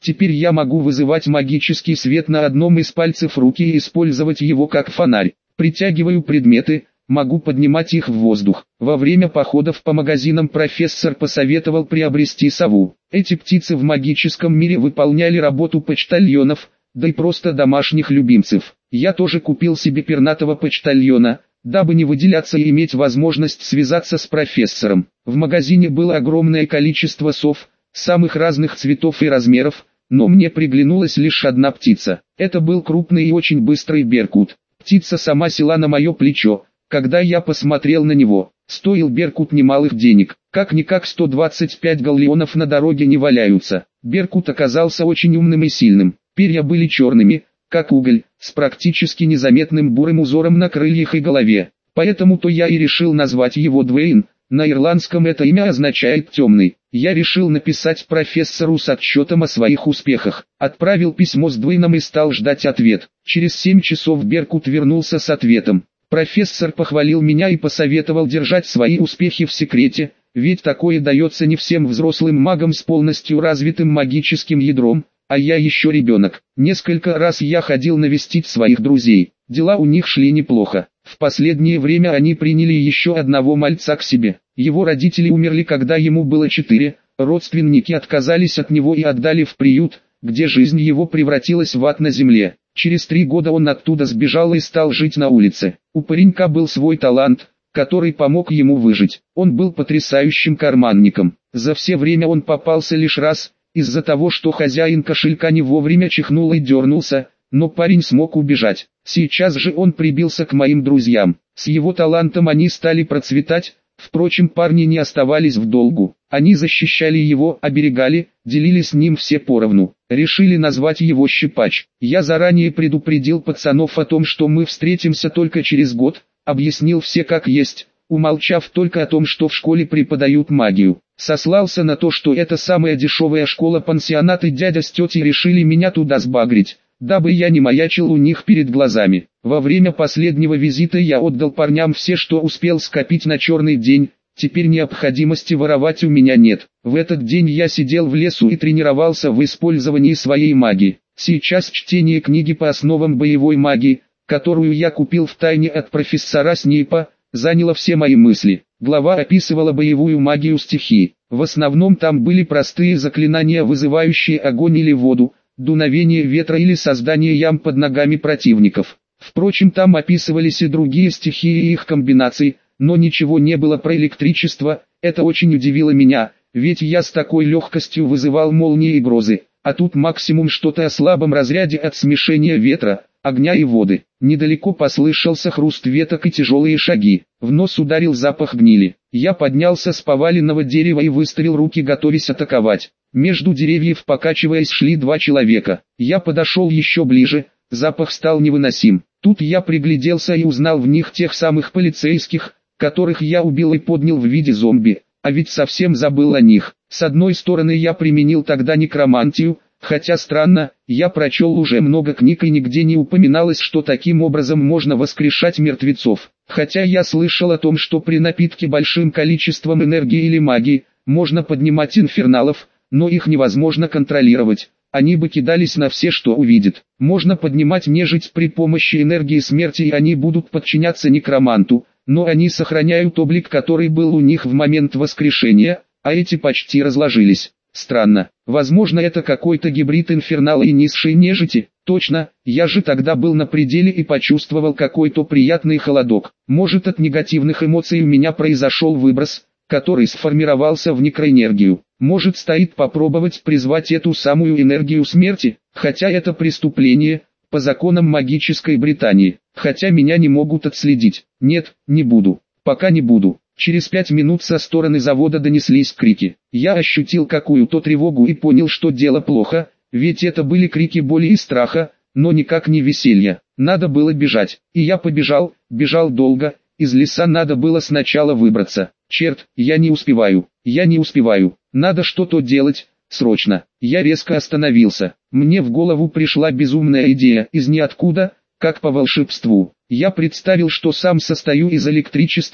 Теперь я могу вызывать магический свет на одном из пальцев руки и использовать его как фонарь. Притягиваю предметы, могу поднимать их в воздух. Во время походов по магазинам профессор посоветовал приобрести сову. Эти птицы в магическом мире выполняли работу почтальонов, да и просто домашних любимцев. Я тоже купил себе пернатого почтальона, дабы не выделяться и иметь возможность связаться с профессором. В магазине было огромное количество сов, самых разных цветов и размеров, но мне приглянулась лишь одна птица. Это был крупный и очень быстрый беркут. Птица сама села на мое плечо, когда я посмотрел на него. Стоил беркут немалых денег, как-никак 125 галлеонов на дороге не валяются. Беркут оказался очень умным и сильным. Перья были черными, как уголь, с практически незаметным бурым узором на крыльях и голове. Поэтому-то я и решил назвать его Двейн. На ирландском это имя означает «темный». Я решил написать профессору с отчетом о своих успехах. Отправил письмо с Двейном и стал ждать ответ. Через 7 часов беркут вернулся с ответом. Профессор похвалил меня и посоветовал держать свои успехи в секрете, ведь такое дается не всем взрослым магам с полностью развитым магическим ядром, а я еще ребенок. Несколько раз я ходил навестить своих друзей. Дела у них шли неплохо. В последнее время они приняли еще одного мальца к себе. Его родители умерли, когда ему было 4, родственники отказались от него и отдали в приют, где жизнь его превратилась в ад на земле. Через 3 года он оттуда сбежал и стал жить на улице. У паренька был свой талант, который помог ему выжить. Он был потрясающим карманником. За все время он попался лишь раз, из-за того, что хозяин кошелька не вовремя чихнул и дернулся, но парень смог убежать. Сейчас же он прибился к моим друзьям. С его талантом они стали процветать, впрочем, парни не оставались в долгу. Они защищали его, оберегали, делили с ним все поровну. Решили назвать его Щипач. Я заранее предупредил пацанов о том, что мы встретимся только через год, объяснил все как есть, умолчав только о том, что в школе преподают магию. Сослался на то, что это самая дешевая школа-пансионат и дядя с тетей решили меня туда сбагрить, дабы я не маячил у них перед глазами. Во время последнего визита я отдал парням все, что успел скопить на черный день, теперь необходимости воровать у меня нет. В этот день я сидел в лесу и тренировался в использовании своей магии. Сейчас чтение книги по основам боевой магии, которую я купил втайне от профессора Снейпа, заняло все мои мысли. Глава описывала боевую магию стихий. В основном там были простые заклинания, вызывающие огонь или воду, дуновение ветра или создание ям под ногами противников. Впрочем, там описывались и другие стихии и их комбинации, но ничего не было про электричество. Это очень удивило меня, ведь я с такой легкостью вызывал молнии и грозы, а тут максимум что-то о слабом разряде от смешения ветра, огня и воды. Недалеко послышался хруст веток и тяжелые шаги. В нос ударил запах гнили. Я поднялся с поваленного дерева и выставил руки, готовясь атаковать. Между деревьев, покачиваясь, шли 2 человека. Я подошел еще ближе, запах стал невыносим. Тут я пригляделся и узнал в них тех самых полицейских, которых я убил и поднял в виде зомби. А ведь совсем забыл о них. С одной стороны, я применил тогда некромантию, хотя странно, я прочел уже много книг и нигде не упоминалось, что таким образом можно воскрешать мертвецов. Хотя я слышал о том, что при напитке большим количеством энергии или магии, можно поднимать инферналов, но их невозможно контролировать. Они бы кидались на все, что увидят. Можно поднимать нежить при помощи энергии смерти, и они будут подчиняться некроманту, но они сохраняют облик, который был у них в момент воскрешения, а эти почти разложились. Странно, возможно, это какой-то гибрид инфернала и низшей нежити. Точно, я же тогда был на пределе и почувствовал какой-то приятный холодок. Может, от негативных эмоций у меня произошел выброс, который сформировался в некроэнергию. Может, стоит попробовать призвать эту самую энергию смерти, хотя это преступление, по законам магической Британии. Хотя меня не могут отследить. Нет, не буду. Пока не буду. Через 5 минут со стороны завода донеслись крики. Я ощутил какую-то тревогу и понял, что дело плохо, ведь это были крики боли и страха, но никак не веселья. Надо было бежать. И я побежал, бежал долго, из леса надо было сначала выбраться. Черт, я не успеваю, надо что-то делать, срочно. Я резко остановился. Мне в голову пришла безумная идея из ниоткуда, как по волшебству. Я представил, что сам состою из электричества,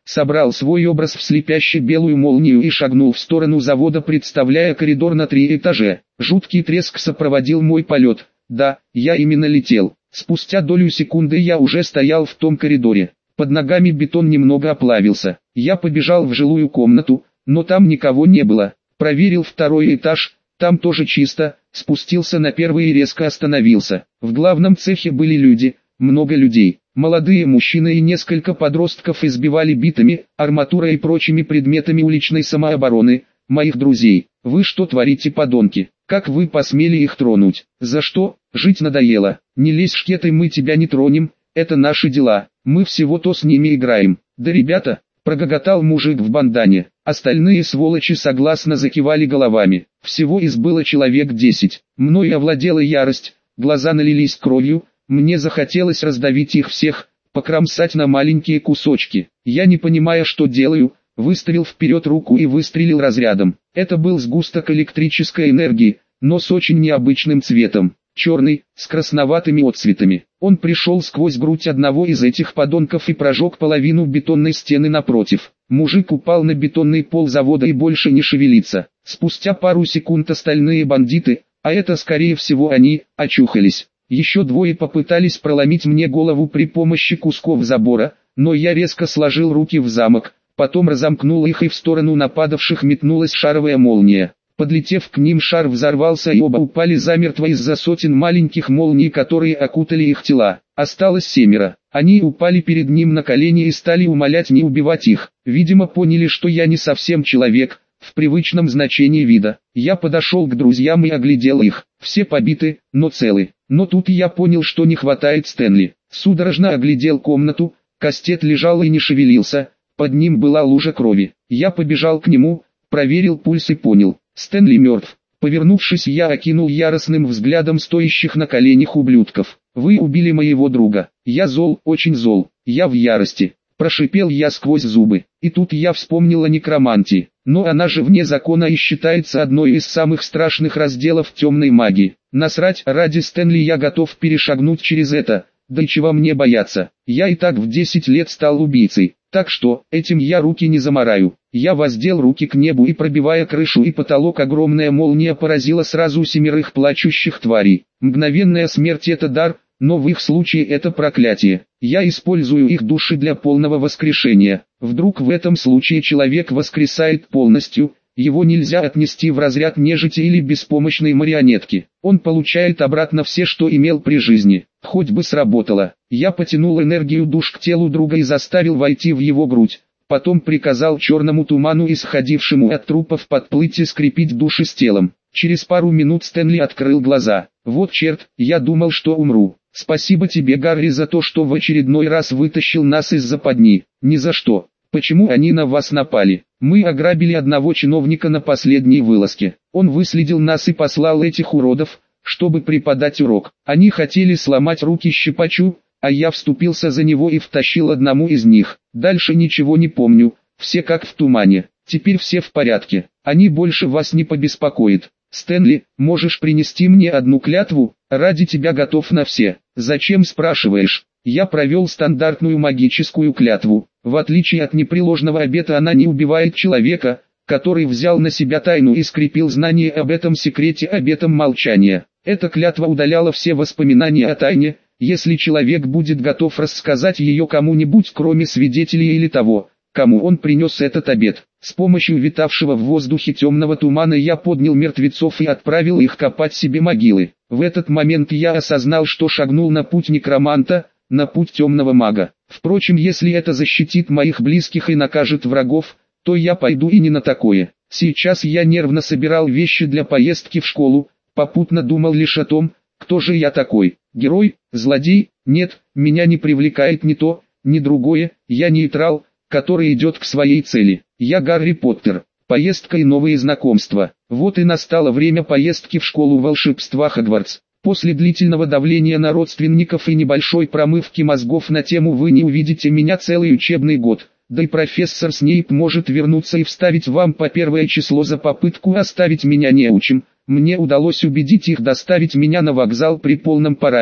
собрал свой образ в слепящую белую молнию и шагнул в сторону завода, представляя коридор на 3 этажа. Жуткий треск сопроводил мой полет. Да, я именно летел. Спустя долю секунды я уже стоял в том коридоре. Под ногами бетон немного оплавился. Я побежал в жилую комнату, но там никого не было. Проверил 2-й этаж, там тоже чисто. Спустился на 1-й и резко остановился. В главном цехе были люди, много людей. Молодые мужчины и несколько подростков избивали битами, арматурой и прочими предметами уличной самообороны моих друзей. Вы что творите, подонки? Как вы посмели их тронуть? За что? Жить надоело. Не лезь, шкетой, мы тебя не тронем, это наши дела. Мы всего-то с ними играем. Да ребята, прогоготал мужик в бандане. Остальные сволочи согласно закивали головами. Всего из было человек 10. Мною овладела ярость, глаза налились кровью. Мне захотелось раздавить их всех, покромсать на маленькие кусочки. Я, не понимая, что делаю, выставил вперед руку и выстрелил разрядом. Это был сгусток электрической энергии, но с очень необычным цветом. Черный, с красноватыми отцветами. Он пришел сквозь грудь одного из этих подонков и прожег половину бетонной стены напротив. Мужик упал на бетонный пол завода и больше не шевелится. Спустя пару секунд остальные бандиты, а это скорее всего они, очухались. Еще двое попытались проломить мне голову при помощи кусков забора, но я резко сложил руки в замок, потом разомкнул их и в сторону нападавших метнулась шаровая молния. Подлетев к ним, шар взорвался и оба упали замертво из-за сотен маленьких молний, которые окутали их тела. Осталось 7. Они упали перед ним на колени и стали умолять не убивать их. Видимо, поняли, что я не совсем человек, в привычном значении вида. Я подошел к друзьям и оглядел их. Все побиты, но целы. Но тут я понял, что не хватает Стэнли. Судорожно оглядел комнату, Кастет лежал и не шевелился, под ним была лужа крови. Я побежал к нему, проверил пульс и понял, Стэнли мертв. Повернувшись, я окинул яростным взглядом стоящих на коленях ублюдков. Вы убили моего друга. Я зол, очень зол. Я в ярости. Прошипел я сквозь зубы. И тут я вспомнил о некромантии. Но она же вне закона и считается одной из самых страшных разделов темной магии. Насрать, ради Стэнли я готов перешагнуть через это. Да и чего мне бояться? Я и так в 10 лет стал убийцей. Так что, этим я руки не замараю. Я воздел руки к небу и, пробивая крышу и потолок, огромная молния поразила сразу 7 плачущих тварей. Мгновенная смерть — это дар, но в их случае это проклятие. Я использую их души для полного воскрешения. Вдруг в этом случае человек воскресает полностью, его нельзя отнести в разряд нежити или беспомощной марионетки. Он получает обратно все, что имел при жизни. Хоть бы сработало. Я потянул энергию душ к телу друга и заставил войти в его грудь. Потом приказал черному туману, исходившему от трупов, подплыть и скрепить души с телом. Через пару минут Стэнли открыл глаза. Вот черт, я думал, что умру. Спасибо тебе, Гарри, за то, что в очередной раз вытащил нас из западни. Ни за что. Почему они на вас напали? Мы ограбили одного чиновника на последней вылазке. Он выследил нас и послал этих уродов, чтобы преподать урок. Они хотели сломать руки Щипачу, а я вступился за него и втащил одному из них. Дальше ничего не помню, все как в тумане. Теперь все в порядке, они больше вас не побеспокоят. Стэнли, можешь принести мне одну клятву? Ради тебя готов на все. Зачем, спрашиваешь? Я провел стандартную магическую клятву. В отличие от непреложного обета, она не убивает человека, который взял на себя тайну и скрепил знание об этом секрете обетом молчания. Эта клятва удаляла все воспоминания о тайне, если человек будет готов рассказать ее кому-нибудь, кроме свидетелей или того, кому он принес этот обет. С помощью витавшего в воздухе темного тумана я поднял мертвецов и отправил их копать себе могилы. В этот момент я осознал, что шагнул на путь некроманта, на путь темного мага. Впрочем, если это защитит моих близких и накажет врагов, то я пойду и не на такое. Сейчас я нервно собирал вещи для поездки в школу, попутно думал лишь о том, кто же я такой. Герой, злодей? Нет, меня не привлекает ни то, ни другое, я нейтрал, который идет к своей цели. Я Гарри Поттер. Поездка и новые знакомства. Вот и настало время поездки в школу волшебства Хогвартс. После длительного давления на родственников и небольшой промывки мозгов на тему «Вы не увидите меня целый учебный год», да и профессор Снейп может вернуться и вставить вам по 1 число за попытку оставить меня неучим, мне удалось убедить их доставить меня на вокзал при полном параде,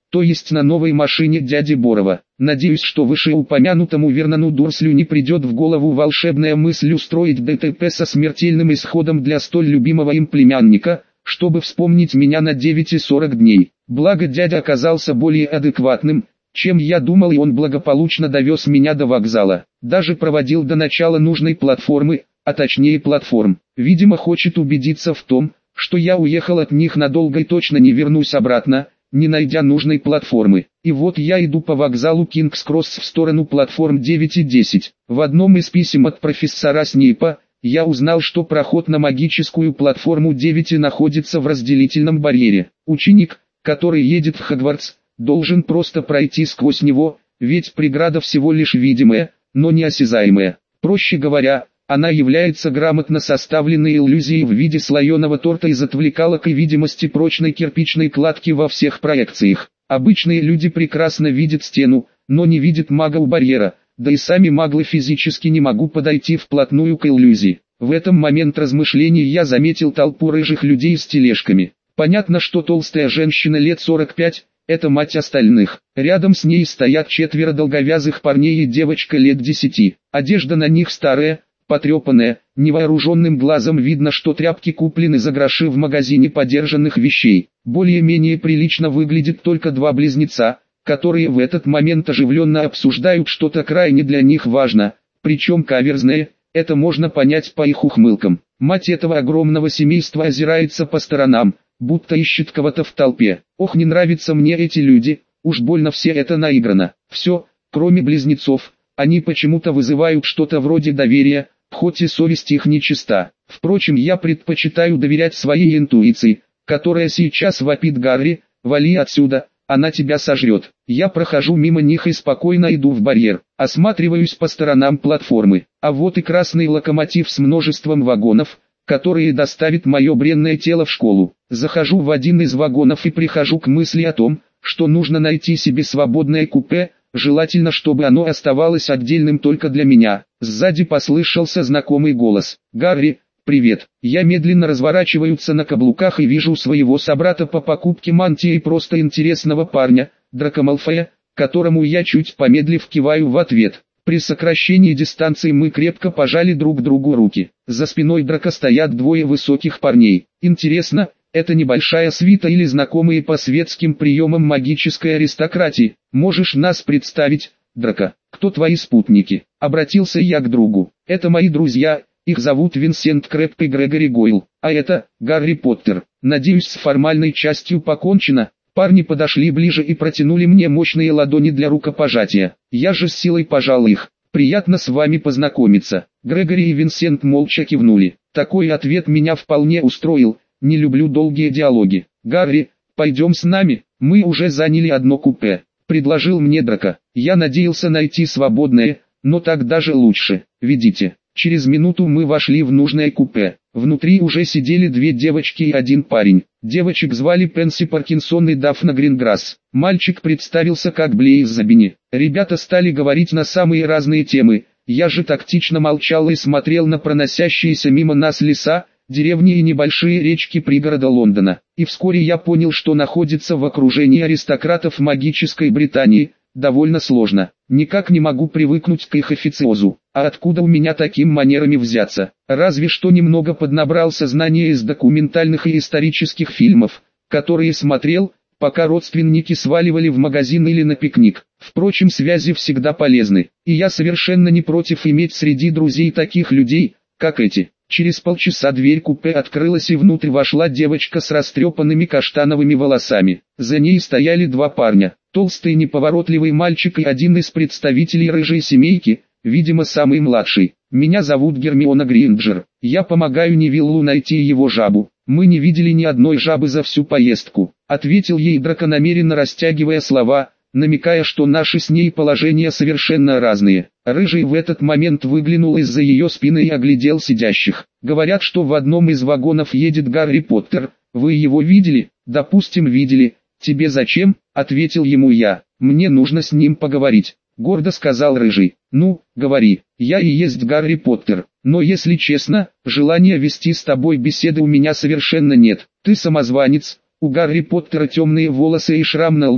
то есть на новой машине дяди Борова. Надеюсь, что вышеупомянутому Вернону Дурслю не придет в голову волшебная мысль устроить ДТП со смертельным исходом для столь любимого им племянника, чтобы вспомнить меня на 9 и 40 дней. Благо дядя оказался более адекватным, чем я думал, и он благополучно довез меня до вокзала. Даже проводил до начала нужной платформы, а точнее платформ. Видимо, хочет убедиться в том, что я уехал от них надолго и точно не вернусь обратно, не найдя нужной платформы. И вот я иду по вокзалу Кингс-Кросс в сторону платформ 9 и 10. В одном из писем от профессора Снейпа я узнал, что проход на магическую платформу 9 находится в разделительном барьере. Ученик, который едет в Хогвартс, должен просто пройти сквозь него, ведь преграда всего лишь видимая, но не осязаемая. Проще говоря, она является грамотно составленной иллюзией в виде слоеного торта из отвлекалок и видимости прочной кирпичной кладки во всех проекциях. Обычные люди прекрасно видят стену, но не видят мага у барьера, да и сами маглы физически не могут подойти вплотную к иллюзии. В этот момент размышлений я заметил толпу рыжих людей с тележками. Понятно, что толстая женщина лет 45 – это мать остальных. Рядом с ней стоят 4 долговязых парней и девочка лет 10. Одежда на них старая, потрепанная, невооруженным глазом видно, что тряпки куплены за гроши в магазине подержанных вещей. Более-менее прилично выглядят только 2 близнеца, которые в этот момент оживленно обсуждают что-то крайне для них важно, причем каверзное, это можно понять по их ухмылкам. Мать этого огромного семейства озирается по сторонам, будто ищет кого-то в толпе. Ох, не нравятся мне эти люди, уж больно все это наиграно. Все, кроме близнецов, они почему-то вызывают что-то вроде доверия, хоть и совесть их нечиста. Впрочем, я предпочитаю доверять своей интуиции, которая сейчас вопит: Гарри, вали отсюда, она тебя сожрет. Я прохожу мимо них и спокойно иду в барьер, осматриваюсь по сторонам платформы. А вот и красный локомотив с множеством вагонов, которые доставят мое бренное тело в школу. Захожу в один из вагонов и прихожу к мысли о том, что нужно найти себе свободное купе, желательно, чтобы оно оставалось отдельным только для меня. Сзади послышался знакомый голос: «Гарри, привет». Я медленно разворачиваюсь на каблуках и вижу своего собрата по покупке мантии и просто интересного парня, Драко Малфоя, которому я чуть помедлив киваю в ответ. При сокращении дистанции мы крепко пожали друг другу руки. За спиной Драко стоят 2 высоких парней. Интересно, это небольшая свита или знакомые по светским приемам магической аристократии? Можешь нас представить, Драко? Кто твои спутники? Обратился я к другу. Это мои друзья, их зовут Винсент Крэбб и Грегори Гойл, а это Гарри Поттер. Надеюсь, с формальной частью покончено. Парни подошли ближе и протянули мне мощные ладони для рукопожатия. Я же с силой пожал их. «Приятно с вами познакомиться». Грегори и Винсент молча кивнули. Такой ответ меня вполне устроил, не люблю долгие диалоги. «Гарри, пойдем с нами, мы уже заняли одно купе», — предложил мне Драко. Я надеялся найти свободное, но так даже лучше. «Ведите». Через минуту мы вошли в нужное купе. Внутри уже сидели 2 девочки и 1 парень. Девочек звали Пенси Паркинсон и Дафна Гринграсс. Мальчик представился как Блейз Забини. Ребята стали говорить на самые разные темы. Я же тактично молчал и смотрел на проносящиеся мимо нас леса, деревни и небольшие речки пригорода Лондона. И вскоре я понял, что находится в окружении аристократов магической Британии. Довольно сложно. Никак не могу привыкнуть к их официозу. А откуда у меня таким манерами взяться? Разве что немного поднабрался знания из документальных и исторических фильмов, которые смотрел, пока родственники сваливали в магазин или на пикник. Впрочем, связи всегда полезны, и я совершенно не против иметь среди друзей таких людей, как эти. Через полчаса дверь купе открылась и внутрь вошла девочка с растрепанными каштановыми волосами. За ней стояли 2 парня, толстый неповоротливый мальчик и один из представителей рыжей семейки, видимо самый младший. «Меня зовут Гермиона Грейнджер, я помогаю Невиллу найти его жабу». «Мы не видели ни одной жабы за всю поездку», — ответил ей Драко, намеренно растягивая слова, намекая, что наши с ней положения совершенно разные. Рыжий в этот момент выглянул из-за ее спины и оглядел сидящих. «Говорят, что в одном из вагонов едет Гарри Поттер. Вы его видели?» «Допустим, видели. Тебе зачем?» — ответил ему я. «Мне нужно с ним поговорить», — гордо сказал Рыжий. «Ну, говори, я и есть Гарри Поттер. Но если честно, желания вести с тобой беседы у меня совершенно нет. Ты самозванец, у Гарри Поттера темные волосы и шрам на лбу,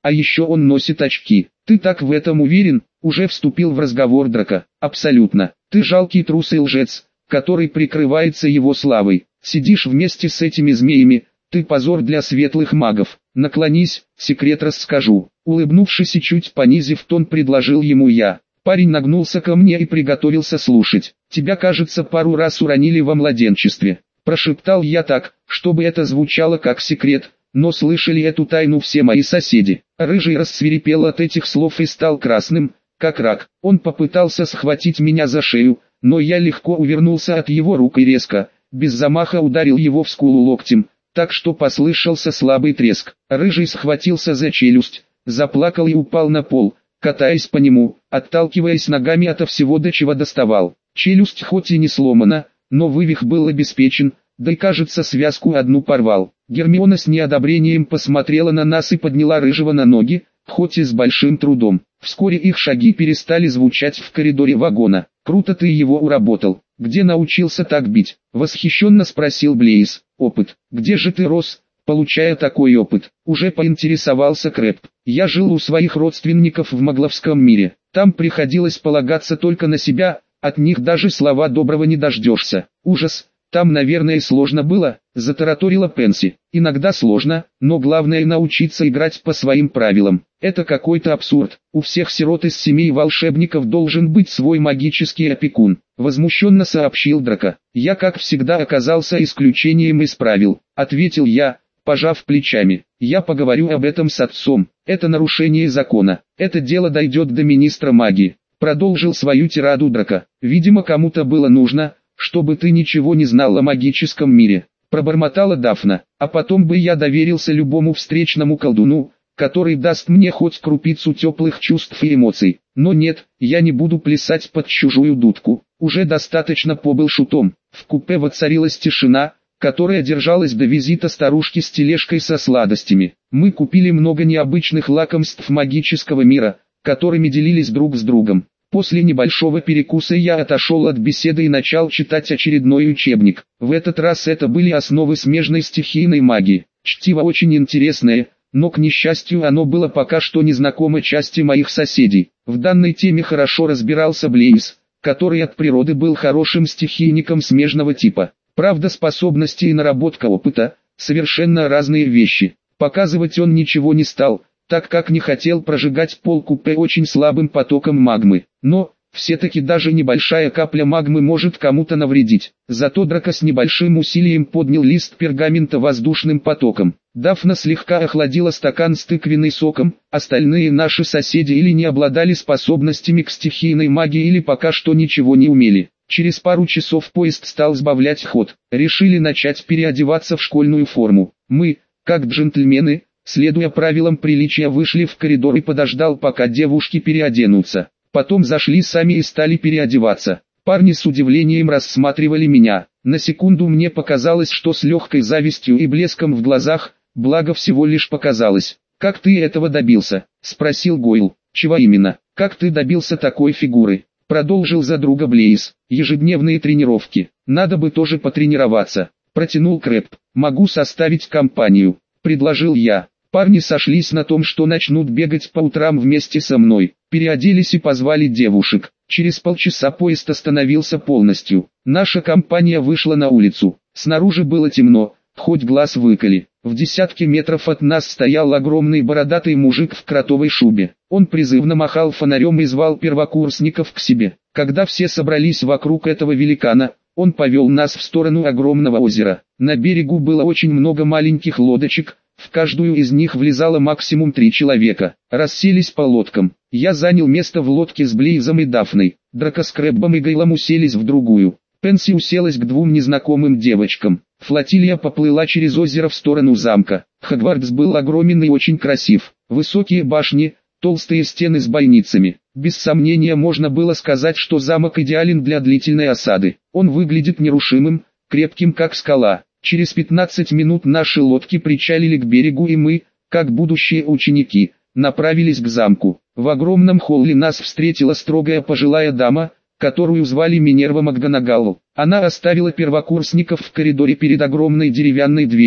А еще он носит очки. Ты так в этом уверен? Уже вступил в разговор Драко. Абсолютно. Ты жалкий трус и лжец, который прикрывается его славой. Сидишь вместе с этими змеями. Ты позор для светлых магов. Наклонись, секрет расскажу. Улыбнувшись и чуть понизив тон, предложил ему я. Парень нагнулся ко мне и приготовился слушать. Тебя, кажется, пару раз уронили во младенчестве. Прошептал я так, чтобы это звучало как секрет, но слышали эту тайну все мои соседи. Рыжий рассвирепел от этих слов и стал красным, как рак. Он попытался схватить меня за шею, но я легко увернулся от его рук и резко, без замаха ударил его в скулу локтем, так что послышался слабый треск. Рыжий схватился за челюсть, заплакал и упал на пол, катаясь по нему, отталкиваясь ногами ото всего, до чего доставал. Челюсть хоть и не сломана, но вывих был обеспечен, да и кажется связку одну порвал. Гермиона с неодобрением посмотрела на нас и подняла Рыжего на ноги, хоть и с большим трудом. Вскоре их шаги перестали звучать в коридоре вагона. «Круто ты его уработал. Где научился так бить?» — восхищенно спросил Блейз. «Опыт. Где же ты рос, получая такой опыт?» — уже поинтересовался Крэб. «Я жил у своих родственников в Магловском мире. Там приходилось полагаться только на себя, от них даже слова доброго не дождешься. Ужас. Там, наверное, сложно было», — затараторила Пенси. «Иногда сложно, но главное научиться играть по своим правилам. Это какой-то абсурд. У всех сирот из семей волшебников должен быть свой магический опекун», — возмущенно сообщил Драко. «Я, как всегда, оказался исключением из правил», — ответил я, пожав плечами. «Я поговорю об этом с отцом. Это нарушение закона. Это дело дойдет до министра магии», — продолжил свою тираду Драко. «Видимо, кому-то было нужно, чтобы ты ничего не знал о магическом мире», — пробормотала Дафна. «А потом бы я доверился любому встречному колдуну, который даст мне хоть крупицу теплых чувств и эмоций. Но нет, я не буду плясать под чужую дудку. Уже достаточно побыл шутом». В купе воцарилась тишина, которая держалась до визита старушки с тележкой со сладостями. Мы купили много необычных лакомств магического мира, которыми делились друг с другом. После небольшого перекуса я отошел от беседы и начал читать очередной учебник. В этот раз это были основы смежной стихийной магии. Чтиво очень интересное, но, к несчастью, оно было пока что незнакомо части моих соседей. В данной теме хорошо разбирался Блейз, который от природы был хорошим стихийником смежного типа. Правда, способности и наработка опыта – совершенно разные вещи. Показывать он ничего не стал, так как не хотел прожигать пол купе очень слабым потоком магмы. Но, все-таки даже небольшая капля магмы может кому-то навредить. Зато Драко с небольшим усилием поднял лист пергамента воздушным потоком. Дафна слегка охладила стакан с тыквенным соком, остальные наши соседи или не обладали способностями к стихийной магии, или пока что ничего не умели. Через пару часов поезд стал сбавлять ход. Решили начать переодеваться в школьную форму. Мы, как джентльмены, следуя правилам приличия, вышли в коридор и подождал, пока девушки переоденутся. Потом зашли сами и стали переодеваться. Парни с удивлением рассматривали меня. На секунду мне показалось, что с легкой завистью и блеском в глазах, благо всего лишь показалось. «Как ты этого добился?» — спросил Гойл. «Чего именно? Как ты добился такой фигуры?» — продолжил за друга Блейз. «Ежедневные тренировки. Надо бы тоже потренироваться», — протянул Крэб. «Могу составить компанию», — предложил я. Парни сошлись на том, что начнут бегать по утрам вместе со мной. Переоделись и позвали девушек. Через полчаса поезд остановился полностью. Наша компания вышла на улицу. Снаружи было темно, хоть глаз выколи. В десятке метров от нас стоял огромный бородатый мужик в кротовой шубе. Он призывно махал фонарем и звал первокурсников к себе. Когда все собрались вокруг этого великана, он повел нас в сторону огромного озера. На берегу было очень много маленьких лодочек. В каждую из них влезало максимум 3 человека. Расселись по лодкам. Я занял место в лодке с Блейзом и Дафной. Драко с Крэббом и Гейлом уселись в другую. Пенси уселась к 2 незнакомым девочкам. Флотилия поплыла через озеро в сторону замка. Хогвартс был огромен и очень красив. Высокие башни, толстые стены с бойницами. Без сомнения можно было сказать, что замок идеален для длительной осады. Он выглядит нерушимым, крепким как скала. Через 15 минут наши лодки причалили к берегу, и мы, как будущие ученики, направились к замку. В огромном холле нас встретила строгая пожилая дама, которую звали Минерва МакГонагал. Она оставила первокурсников в коридоре перед огромной деревянной дверью.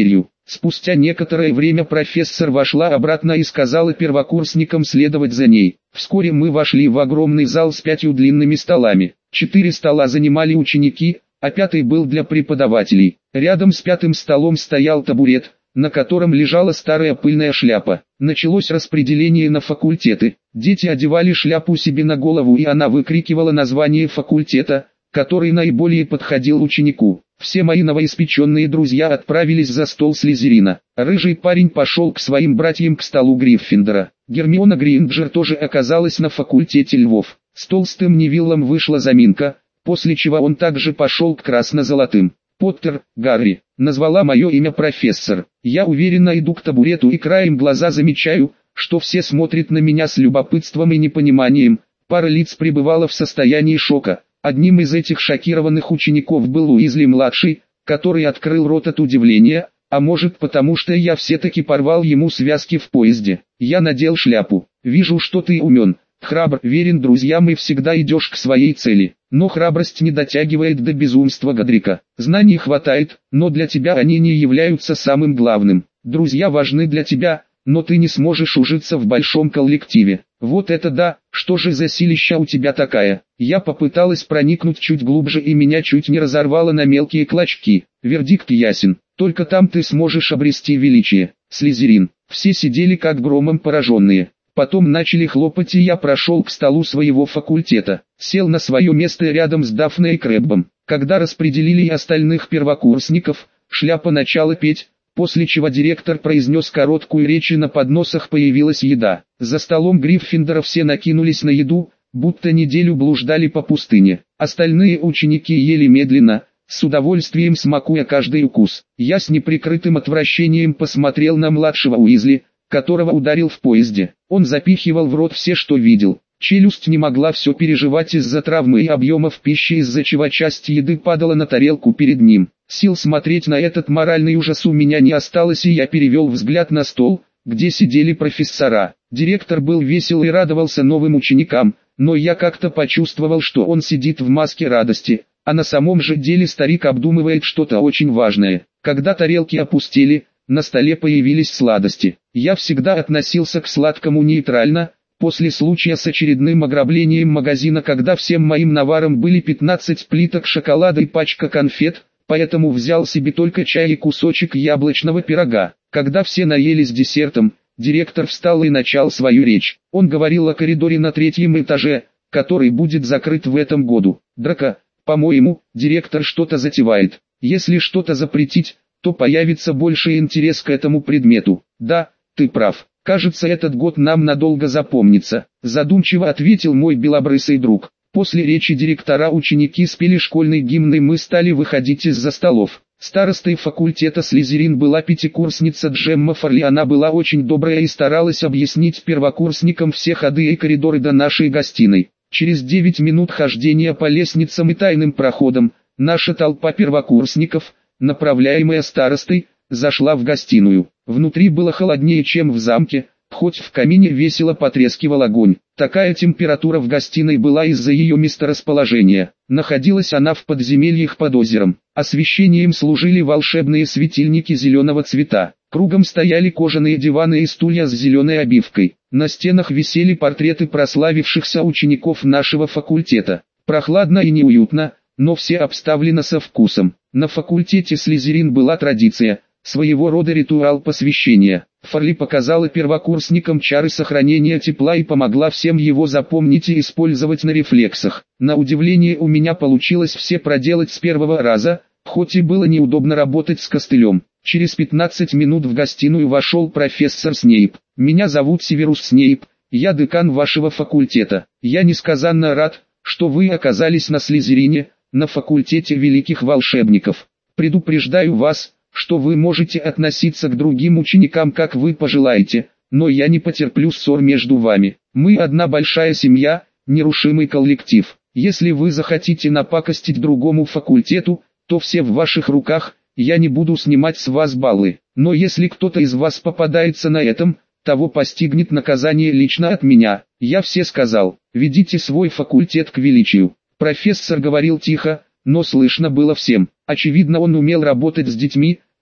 Спустя некоторое время профессор вошла обратно и сказала первокурсникам следовать за ней. Вскоре мы вошли в огромный зал с 5 длинными столами. 4 стола занимали ученики, а 5-й был для преподавателей. Рядом с 5-м столом стоял табурет, на котором лежала старая пыльная шляпа. Началось распределение на факультеты. Дети одевали шляпу себе на голову, и она выкрикивала название факультета, который наиболее подходил ученику. Все мои новоиспеченные друзья отправились за стол Слизерина. Рыжий парень пошел к своим братьям к столу Гриффиндора. Гермиона Грейнджер тоже оказалась на факультете львов. С толстым Невиллом вышла заминка, после чего он также пошел к красно-золотым. «Поттер, Гарри», назвала мое имя профессор. Я уверенно иду к табурету и краем глаза замечаю, что все смотрят на меня с любопытством и непониманием. Пара лиц пребывала в состоянии шока. Одним из этих шокированных учеников был Уизли-младший, который открыл рот от удивления, а может потому что я все-таки порвал ему связки в поезде. Я надел шляпу. «Вижу, что ты умен, храбр, верен друзьям и всегда идешь к своей цели. Но храбрость не дотягивает до безумства, Годрика. Знаний хватает, но для тебя они не являются самым главным. Друзья важны для тебя, но ты не сможешь ужиться в большом коллективе. Вот это да, что же за силища у тебя такая?» Я попыталась проникнуть чуть глубже, и меня чуть не разорвало на мелкие клочки. Вердикт ясен, только там ты сможешь обрести величие. Слизерин. Все сидели как громом пораженные. Потом начали хлопать, и я прошел к столу своего факультета. Сел на свое место рядом с Дафной и Крэббом. Когда распределили и остальных первокурсников, шляпа начала петь, после чего директор произнес короткую речь, и на подносах появилась еда. За столом Гриффиндора все накинулись на еду, будто неделю блуждали по пустыне. Остальные ученики ели медленно, с удовольствием смакуя каждый укус. Я с неприкрытым отвращением посмотрел на младшего Уизли, которого ударил в поезде. Он запихивал в рот все, что видел. Челюсть не могла все переживать из-за травмы и объемов пищи, из-за чего часть еды падала на тарелку перед ним. Сил смотреть на этот моральный ужас у меня не осталось, и я перевел взгляд на стол, где сидели профессора. Директор был весел и радовался новым ученикам, но я как-то почувствовал, что он сидит в маске радости, а на самом же деле старик обдумывает что-то очень важное. Когда тарелки опустили, на столе появились сладости. Я всегда относился к сладкому нейтрально. После случая с очередным ограблением магазина, когда всем моим наваром были 15 плиток шоколада и пачка конфет, поэтому взял себе только чай и кусочек яблочного пирога. Когда все наелись десертом, директор встал и начал свою речь. Он говорил о коридоре на 3-м этаже, который будет закрыт в этом году. «Драко, по-моему, директор что-то затевает. Если что-то запретить, то появится больше интерес к этому предмету». «Да, ты прав. Кажется, этот год нам надолго запомнится», задумчиво ответил мой белобрысый друг. После речи директора ученики спели школьный гимн, и мы стали выходить из-за столов. Старостой факультета Слизерин была пятикурсница Джемма Фарли. Она была очень добрая и старалась объяснить первокурсникам все ходы и коридоры до нашей гостиной. Через 9 минут хождения по лестницам и тайным проходам, наша толпа первокурсников, направляемая старостой, зашла в гостиную. Внутри было холоднее, чем в замке, хоть в камине весело потрескивал огонь. Такая температура в гостиной была из-за ее месторасположения. Находилась она в подземельях под озером. Освещением служили волшебные светильники зеленого цвета. Кругом стояли кожаные диваны и стулья с зеленой обивкой. На стенах висели портреты прославившихся учеников нашего факультета. Прохладно и неуютно, но все обставлено со вкусом. На факультете Слизерин была традиция, своего рода ритуал посвящения. Фарли показала первокурсникам чары сохранения тепла и помогла всем его запомнить и использовать на рефлексах. На удивление у меня получилось все проделать с первого раза, хоть и было неудобно работать с костылем. Через 15 минут в гостиную вошел профессор Снейп. «Меня зовут Северус Снейп, я декан вашего факультета. Я несказанно рад, что вы оказались на Слизерине, на факультете великих волшебников. Предупреждаю вас, что вы можете относиться к другим ученикам как вы пожелаете, но я не потерплю ссор между вами. Мы одна большая семья, нерушимый коллектив. Если вы захотите напакостить другому факультету, то все в ваших руках, я не буду снимать с вас баллы. Но если кто-то из вас попадается на этом, того постигнет наказание лично от меня. Я все сказал, ведите свой факультет к величию». Профессор говорил тихо, но слышно было всем. Очевидно, он умел работать с детьми,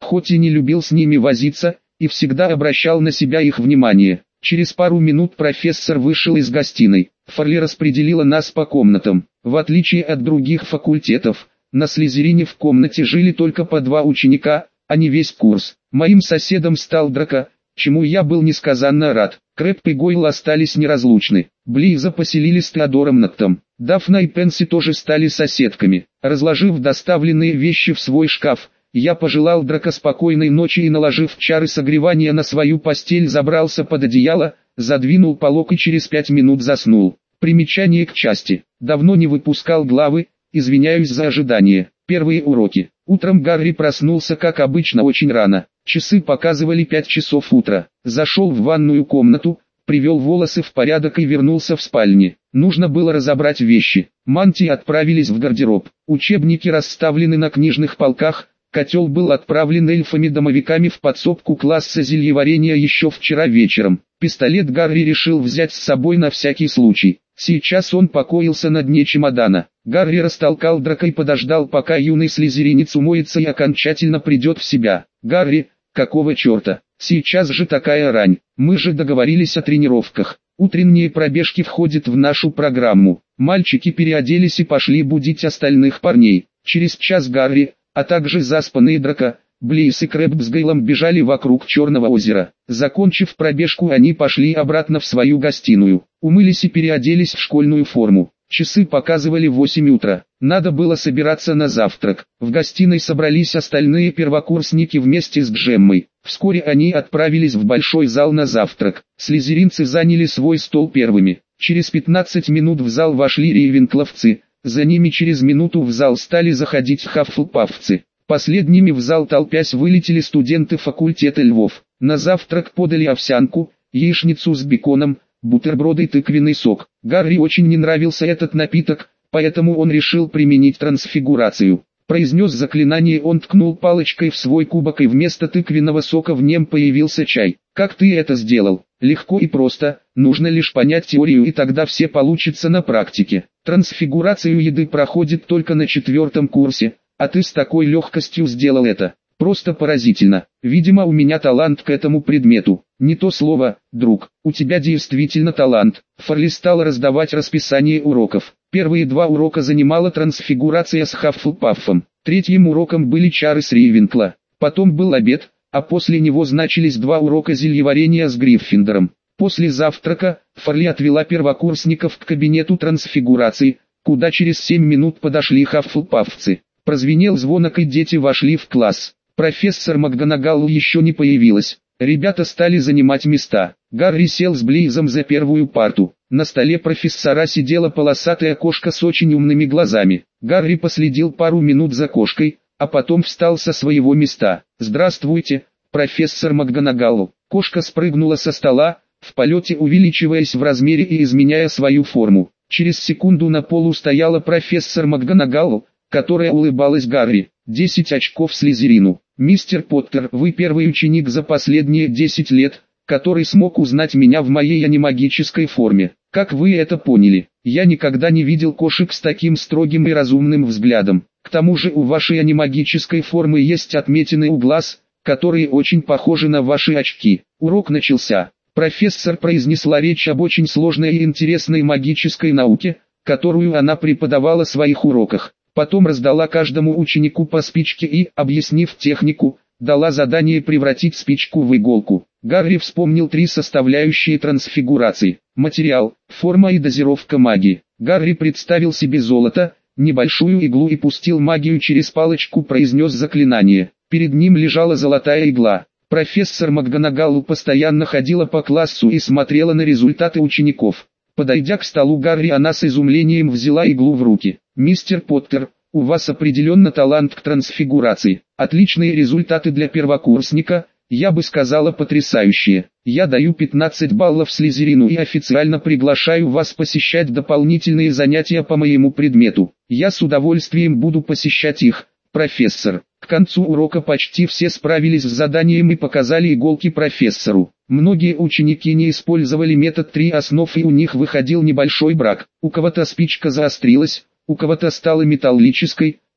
хоть и не любил с ними возиться, и всегда обращал на себя их внимание. Через пару минут профессор вышел из гостиной. Фарли распределила нас по комнатам. В отличие от других факультетов, на Слизерине в комнате жили только по 2 ученика, а не весь курс. Моим соседом стал Драко, чему я был несказанно рад. Крэб и Гойл остались неразлучны. Близо поселились с Теодором Наттом. Дафна и Пенси тоже стали соседками. Разложив доставленные вещи в свой шкаф, я пожелал Драко спокойной ночи и, наложив чары согревания на свою постель, забрался под одеяло, задвинул полог и через 5 минут заснул. Примечание к части. Давно не выпускал главы, извиняюсь за ожидание. Первые уроки. Утром Гарри проснулся как обычно очень рано. Часы показывали 5 часов утра. Зашел в ванную комнату, привел волосы в порядок и вернулся в спальню. Нужно было разобрать вещи. Мантии отправились в гардероб. Учебники расставлены на книжных полках. Котел был отправлен эльфами-домовиками в подсобку класса зельеварения еще вчера вечером. Пистолет Гарри решил взять с собой на всякий случай. Сейчас он покоился на дне чемодана. Гарри растолкал Драко и подождал, пока юный слизеринец умоется и окончательно придет в себя. «Гарри, какого черта? Сейчас же такая рань. Мы же договорились о тренировках. Утренние пробежки входят в нашу программу». Мальчики переоделись и пошли будить остальных парней. Через час Гарри, а также заспанные Драко, Блейз и Крэб с Гейлом бежали вокруг Черного озера. Закончив пробежку, они пошли обратно в свою гостиную. Умылись и переоделись в школьную форму. Часы показывали 8 утра. Надо было собираться на завтрак. В гостиной собрались остальные первокурсники вместе с Джеммой. Вскоре они отправились в большой зал на завтрак. Слизеринцы заняли свой стол первыми. Через 15 минут в зал вошли рейвенкловцы. За ними через минуту в зал стали заходить хаффлпаффцы. Последними в зал толпясь вылетели студенты факультета львов. На завтрак подали овсянку, яичницу с беконом, бутерброды и тыквенный сок. Гарри очень не нравился этот напиток, поэтому он решил применить трансфигурацию. Произнес заклинание, он ткнул палочкой в свой кубок, и вместо тыквенного сока в нем появился чай. «Как ты это сделал?» «Легко и просто, нужно лишь понять теорию, и тогда все получится на практике. Трансфигурацию еды проходит только на 4-м курсе, а ты с такой легкостью сделал это. Просто поразительно. Видимо, у меня талант к этому предмету». «Не то слово, друг, у тебя действительно талант». Фарли стал раздавать расписание уроков. Первые 2 урока занимала трансфигурация с Хаффлпаффом. Третьим уроком были чары с Рейвенкла. Потом был обед, а после него значились 2 урока зельеварения с Гриффиндором. После завтрака Фарли отвела первокурсников к кабинету трансфигурации, куда через 7 минут подошли хаффлпаффцы. Прозвенел звонок, и дети вошли в класс. Профессор МакГонагалл еще не появилась. Ребята стали занимать места. Гарри сел с Блейзом за первую парту. На столе профессора сидела полосатая кошка с очень умными глазами. Гарри последил пару минут за кошкой, а потом встал со своего места. «Здравствуйте, профессор МакГонагалл». Кошка спрыгнула со стола, в полете увеличиваясь в размере и изменяя свою форму. Через секунду на полу стояла профессор МакГонагалл, которая улыбалась Гарри. 10 очков Слизерину. «Мистер Поттер, вы первый ученик за последние 10 лет, который смог узнать меня в моей анимагической форме. Как вы это поняли? Я никогда не видел кошек с таким строгим и разумным взглядом. К тому же у вашей анимагической формы есть отметины у глаз, которые очень похожи на ваши очки». Урок начался. Профессор произнесла речь об очень сложной и интересной магической науке, которую она преподавала в своих уроках. Потом раздала каждому ученику по спичке и, объяснив технику, дала задание превратить спичку в иголку. Гарри вспомнил 3 составляющие трансфигурации: материал, форма и дозировка магии. Гарри представил себе золото, небольшую иглу и пустил магию через палочку, произнес заклинание. Перед ним лежала золотая игла. Профессор МакГонагалл постоянно ходила по классу и смотрела на результаты учеников. Подойдя к столу Гарри, она с изумлением взяла иглу в руки. «Мистер Поттер, у вас определенно талант к трансфигурации. Отличные результаты для первокурсника, я бы сказала потрясающие. Я даю 15 баллов Слизерину и официально приглашаю вас посещать дополнительные занятия по моему предмету. Я с удовольствием буду посещать их, профессор». К концу урока почти все справились с заданием и показали иголки профессору. Многие ученики не использовали метод 3 основ, и у них выходил небольшой брак. У кого-то спичка заострилась, у кого-то стала металлической,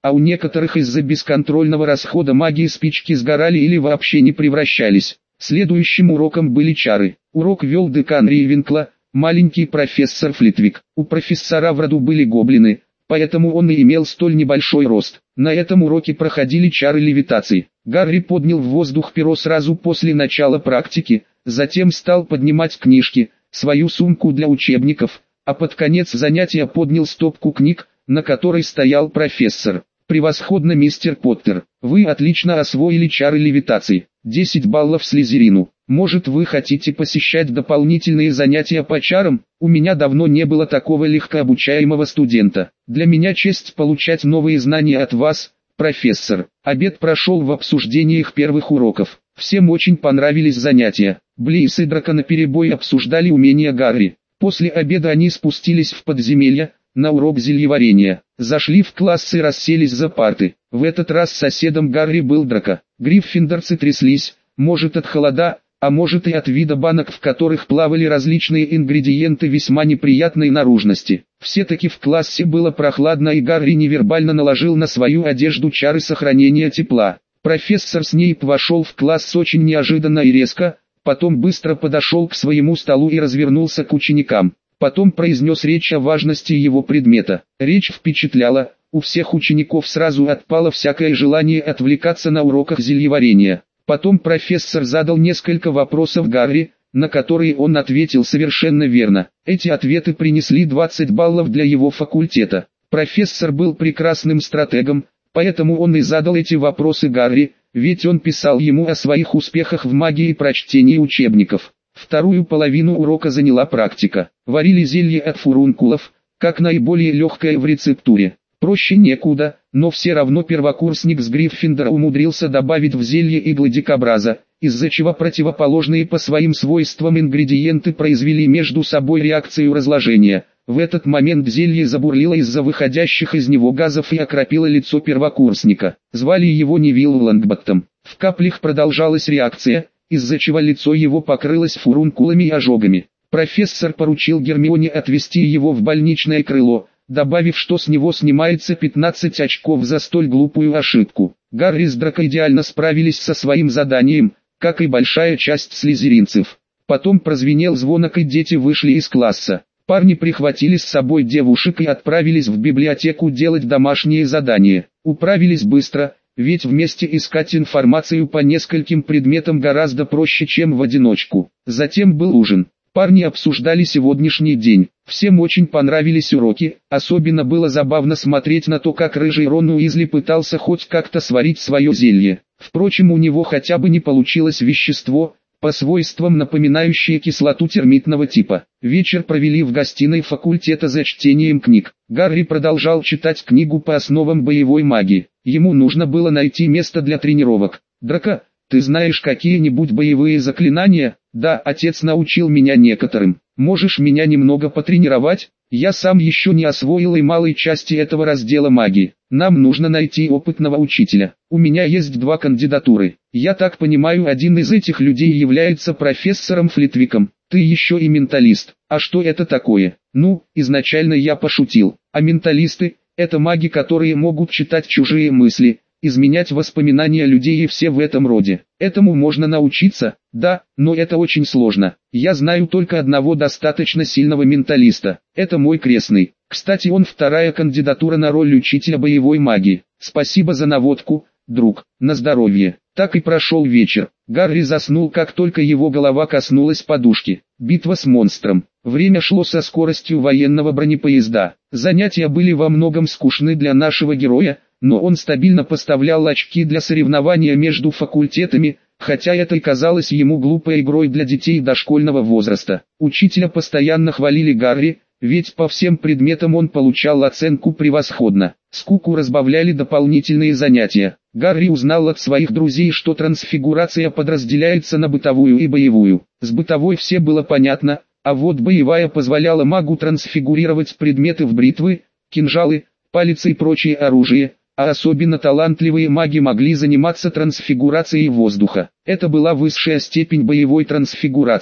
а у некоторых из-за бесконтрольного расхода магии спички сгорали или вообще не превращались. Следующим уроком были чары. Урок вел декан Рейвенкла, маленький профессор Флитвик. У профессора в роду были гоблины, поэтому он и имел столь небольшой рост. На этом уроке проходили чары левитации. Гарри поднял в воздух перо сразу после начала практики, затем стал поднимать книжки, свою сумку для учебников, а под конец занятия поднял стопку книг, на которой стоял профессор. «Превосходно, мистер Поттер, вы отлично освоили чары левитации. 10 баллов Слизерину. Может, вы хотите посещать дополнительные занятия по чарам? У меня давно не было такого легкообучаемого студента. Для меня честь получать новые знания от вас, профессор». Обед прошел в обсуждении их первых уроков. Всем очень понравились занятия. Блейз и Драко наперебой обсуждали умения Гарри. После обеда они спустились в подземелье, на урок зельеварения. Зашли в класс и расселись за парты. В этот раз соседом Гарри был Драко. Гриффиндорцы тряслись, может от холода, а может и от вида банок, в которых плавали различные ингредиенты весьма неприятной наружности. Все-таки в классе было прохладно, и Гарри невербально наложил на свою одежду чары сохранения тепла. Профессор Снейп вошел в класс очень неожиданно и резко, потом быстро подошел к своему столу и развернулся к ученикам. Потом произнес речь о важности его предмета. Речь впечатляла, у всех учеников сразу отпало всякое желание отвлекаться на уроках зельеварения. Потом профессор задал несколько вопросов Гарри, на которые он ответил совершенно верно. Эти ответы принесли 20 баллов для его факультета. Профессор был прекрасным стратегом, поэтому он и задал эти вопросы Гарри, ведь он писал ему о своих успехах в магии и прочтении учебников. Вторую половину урока заняла практика. Варили зелье от фурункулов, как наиболее легкое в рецептуре. Проще некуда, но все равно первокурсник с Гриффиндора умудрился добавить в зелье иглы дикобраза, из-за чего противоположные по своим свойствам ингредиенты произвели между собой реакцию разложения. В этот момент зелье забурлило из-за выходящих из него газов и окропило лицо первокурсника. Звали его Невилл Лонгботтом. В каплях продолжалась реакция, из-за чего лицо его покрылось фурункулами и ожогами. Профессор поручил Гермионе отвезти его в больничное крыло, добавив, что с него снимается 15 очков за столь глупую ошибку. Гарри с Драко идеально справились со своим заданием, как и большая часть слизеринцев. Потом прозвенел звонок, и дети вышли из класса. Парни прихватили с собой девушек и отправились в библиотеку делать домашние задания. Управились быстро, ведь вместе искать информацию по нескольким предметам гораздо проще, чем в одиночку. Затем был ужин. Парни обсуждали сегодняшний день. Всем очень понравились уроки, особенно было забавно смотреть на то, как рыжий Рон Уизли пытался хоть как-то сварить свое зелье. Впрочем, у него хотя бы не получилось вещество, по свойствам напоминающее кислоту термитного типа. Вечер провели в гостиной факультета за чтением книг. Гарри продолжал читать книгу по основам боевой магии. Ему нужно было найти место для тренировок. «Драко, ты знаешь какие-нибудь боевые заклинания?» «Да, отец научил меня некоторым. Можешь меня немного потренировать? Я сам еще не освоил и малой части этого раздела магии. Нам нужно найти опытного учителя. У меня есть 2 кандидатуры. Я так понимаю, один из этих людей является профессором Флитвиком. Ты еще и менталист. А что это такое?» «Ну, изначально я пошутил. А менталисты – это маги, которые могут читать чужие мысли, изменять воспоминания людей и все в этом роде. Этому можно научиться, да, но это очень сложно. Я знаю только одного достаточно сильного менталиста. Это мой крестный. Кстати, он 2-я кандидатура на роль учителя боевой магии. Спасибо за наводку, друг. На здоровье». Так и прошел вечер. Гарри заснул, как только его голова коснулась подушки. Битва с монстром. Время шло со скоростью военного бронепоезда. Занятия были во многом скучны для нашего героя, но он стабильно поставлял очки для соревнования между факультетами, хотя это и казалось ему глупой игрой для детей дошкольного возраста. Учителя постоянно хвалили Гарри, ведь по всем предметам он получал оценку превосходно. Скуку разбавляли дополнительные занятия. Гарри узнал от своих друзей, что трансфигурация подразделяется на бытовую и боевую. С бытовой все было понятно, а вот боевая позволяла магу трансфигурировать предметы в бритвы, кинжалы, палицы и прочее оружие, а особенно талантливые маги могли заниматься трансфигурацией воздуха. Это была высшая степень боевой трансфигурации.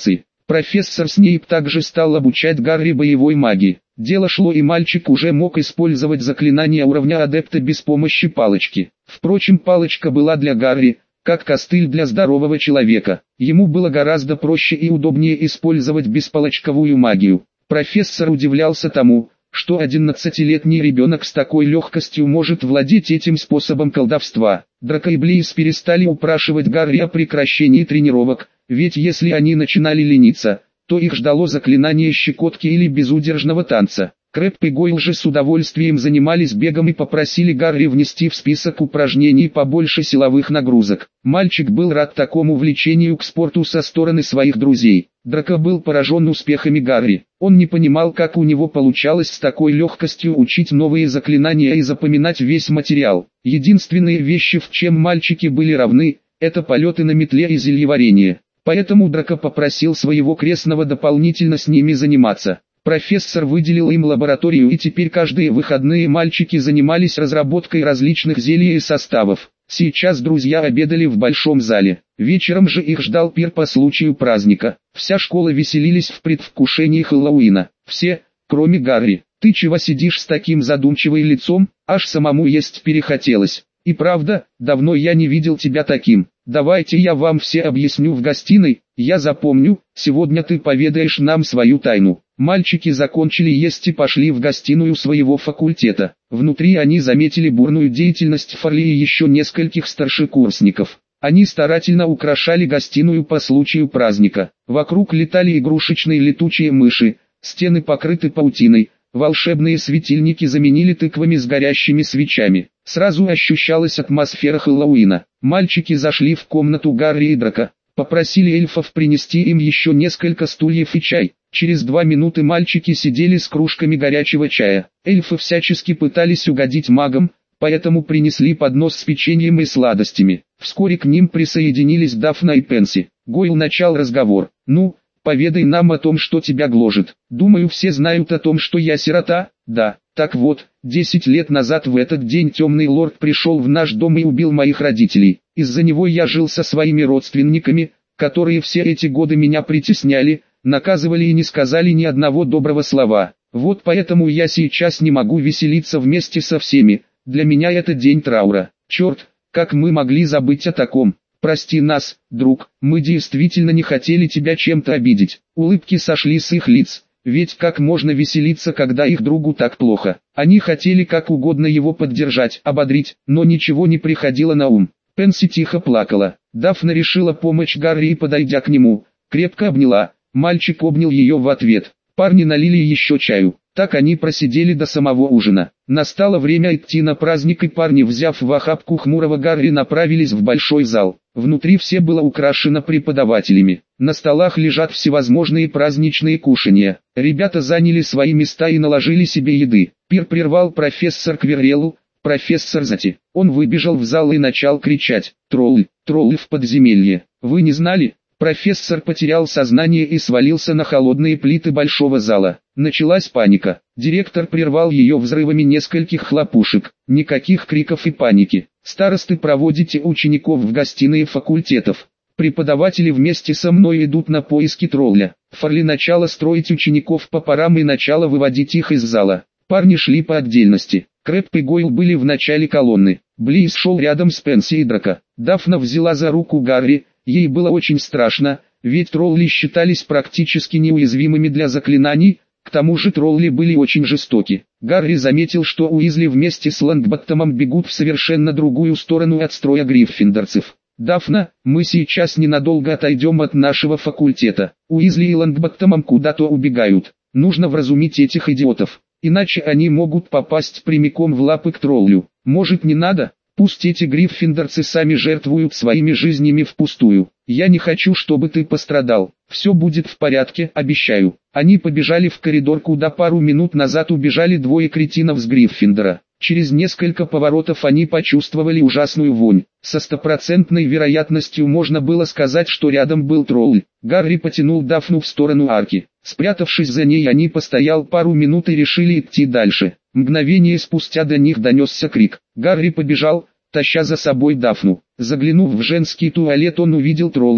Профессор Снейп также стал обучать Гарри боевой магии. Дело шло, и мальчик уже мог использовать заклинания уровня адепта без помощи палочки. Впрочем, палочка была для Гарри как костыль для здорового человека. Ему было гораздо проще и удобнее использовать беспалочковую магию. Профессор удивлялся тому, что 11-летний ребенок с такой легкостью может владеть этим способом колдовства. Драко и Блейз перестали упрашивать Гарри о прекращении тренировок, ведь если они начинали лениться, то их ждало заклинание щекотки или безудержного танца. Крэб и Гойл же с удовольствием занимались бегом и попросили Гарри внести в список упражнений побольше силовых нагрузок. Мальчик был рад такому влечению к спорту со стороны своих друзей. Драко был поражен успехами Гарри. Он не понимал, как у него получалось с такой легкостью учить новые заклинания и запоминать весь материал. Единственные вещи, в чем мальчики были равны, это полеты на метле и зельеварение. Поэтому Драко попросил своего крестного дополнительно с ними заниматься. Профессор выделил им лабораторию, и теперь каждые выходные мальчики занимались разработкой различных зелий и составов. Сейчас друзья обедали в большом зале. Вечером же их ждал пир по случаю праздника. Вся школа веселились в предвкушении Хэллоуина. Все, кроме Гарри. «Ты чего сидишь с таким задумчивым лицом? Аж самому есть перехотелось. И правда, давно я не видел тебя таким. Давайте я вам все объясню в гостиной, я запомню, сегодня ты поведаешь нам свою тайну». Мальчики закончили есть и пошли в гостиную своего факультета. Внутри они заметили бурную деятельность Фарли и еще нескольких старшекурсников. Они старательно украшали гостиную по случаю праздника. Вокруг летали игрушечные летучие мыши, стены покрыты паутиной, волшебные светильники заменили тыквами с горящими свечами. Сразу ощущалась атмосфера Хэллоуина. Мальчики зашли в комнату Гарри и Драко, попросили эльфов принести им еще несколько стульев и чай. Через 2 минуты мальчики сидели с кружками горячего чая. Эльфы всячески пытались угодить магам, поэтому принесли поднос с печеньем и сладостями. Вскоре к ним присоединились Дафна и Пенси. Гойл начал разговор. «Ну, поведай нам о том, что тебя гложет. Думаю, все знают о том, что я сирота?» «Да, так вот, 10 лет назад в этот день темный лорд пришел в наш дом и убил моих родителей. Из-за него я жил со своими родственниками, которые все эти годы меня притесняли, наказывали и не сказали ни одного доброго слова. Вот поэтому я сейчас не могу веселиться вместе со всеми. Для меня это день траура. Черт, как мы могли забыть о таком? Прости нас, друг, мы действительно не хотели тебя чем-то обидеть». Улыбки сошли с их лиц, ведь как можно веселиться, когда их другу так плохо? Они хотели как угодно его поддержать, ободрить, но ничего не приходило на ум. Пенси тихо плакала. Дафна решила помочь Гарри и, подойдя к нему, крепко обняла. Мальчик обнял ее в ответ. Парни налили еще чаю. Так они просидели до самого ужина. Настало время идти на праздник, и парни, взяв в охапку хмурого Гарри, направились в большой зал. Внутри все было украшено преподавателями. На столах лежат всевозможные праздничные кушанья. Ребята заняли свои места и наложили себе еды. Пир прервал профессор Квиррелл, профессор Зати. Он выбежал в зал и начал кричать: «Тролль, тролль в подземелье! Вы не знали?» Профессор потерял сознание и свалился на холодные плиты большого зала. Началась паника. Директор прервал ее взрывами нескольких хлопушек. Никаких криков и паники. Старосты, проводите учеников в гостиные факультетов. Преподаватели вместе со мной идут на поиски тролля. Фарли начало строить учеников по парам и начало выводить их из зала. Парни шли по отдельности. Крэб и Гойл были в начале колонны. Блейз шел рядом с Пенси и Драко. Дафна взяла за руку Гарри. Ей было очень страшно, ведь тролли считались практически неуязвимыми для заклинаний, к тому же тролли были очень жестоки. Гарри заметил, что Уизли вместе с Лонгботтомом бегут в совершенно другую сторону от строя гриффиндорцев. «Дафна, мы сейчас ненадолго отойдем от нашего факультета. Уизли и Лонгботтомом куда-то убегают. Нужно вразумить этих идиотов, иначе они могут попасть прямиком в лапы к троллю. Может, не надо? Пусть эти гриффиндорцы сами жертвуют своими жизнями впустую. Я не хочу, чтобы ты пострадал. Все будет в порядке, обещаю». Они побежали в коридор, куда пару минут назад убежали двое кретинов с Гриффиндора. Через несколько поворотов они почувствовали ужасную вонь. Со стопроцентной вероятностью можно было сказать, что рядом был тролль. Гарри потянул Дафну в сторону арки. Спрятавшись за ней, они постоял пару минут и решили идти дальше. Мгновение спустя до них донесся крик. Гарри побежал, таща за собой Дафну. Заглянув в женский туалет, он увидел тролля,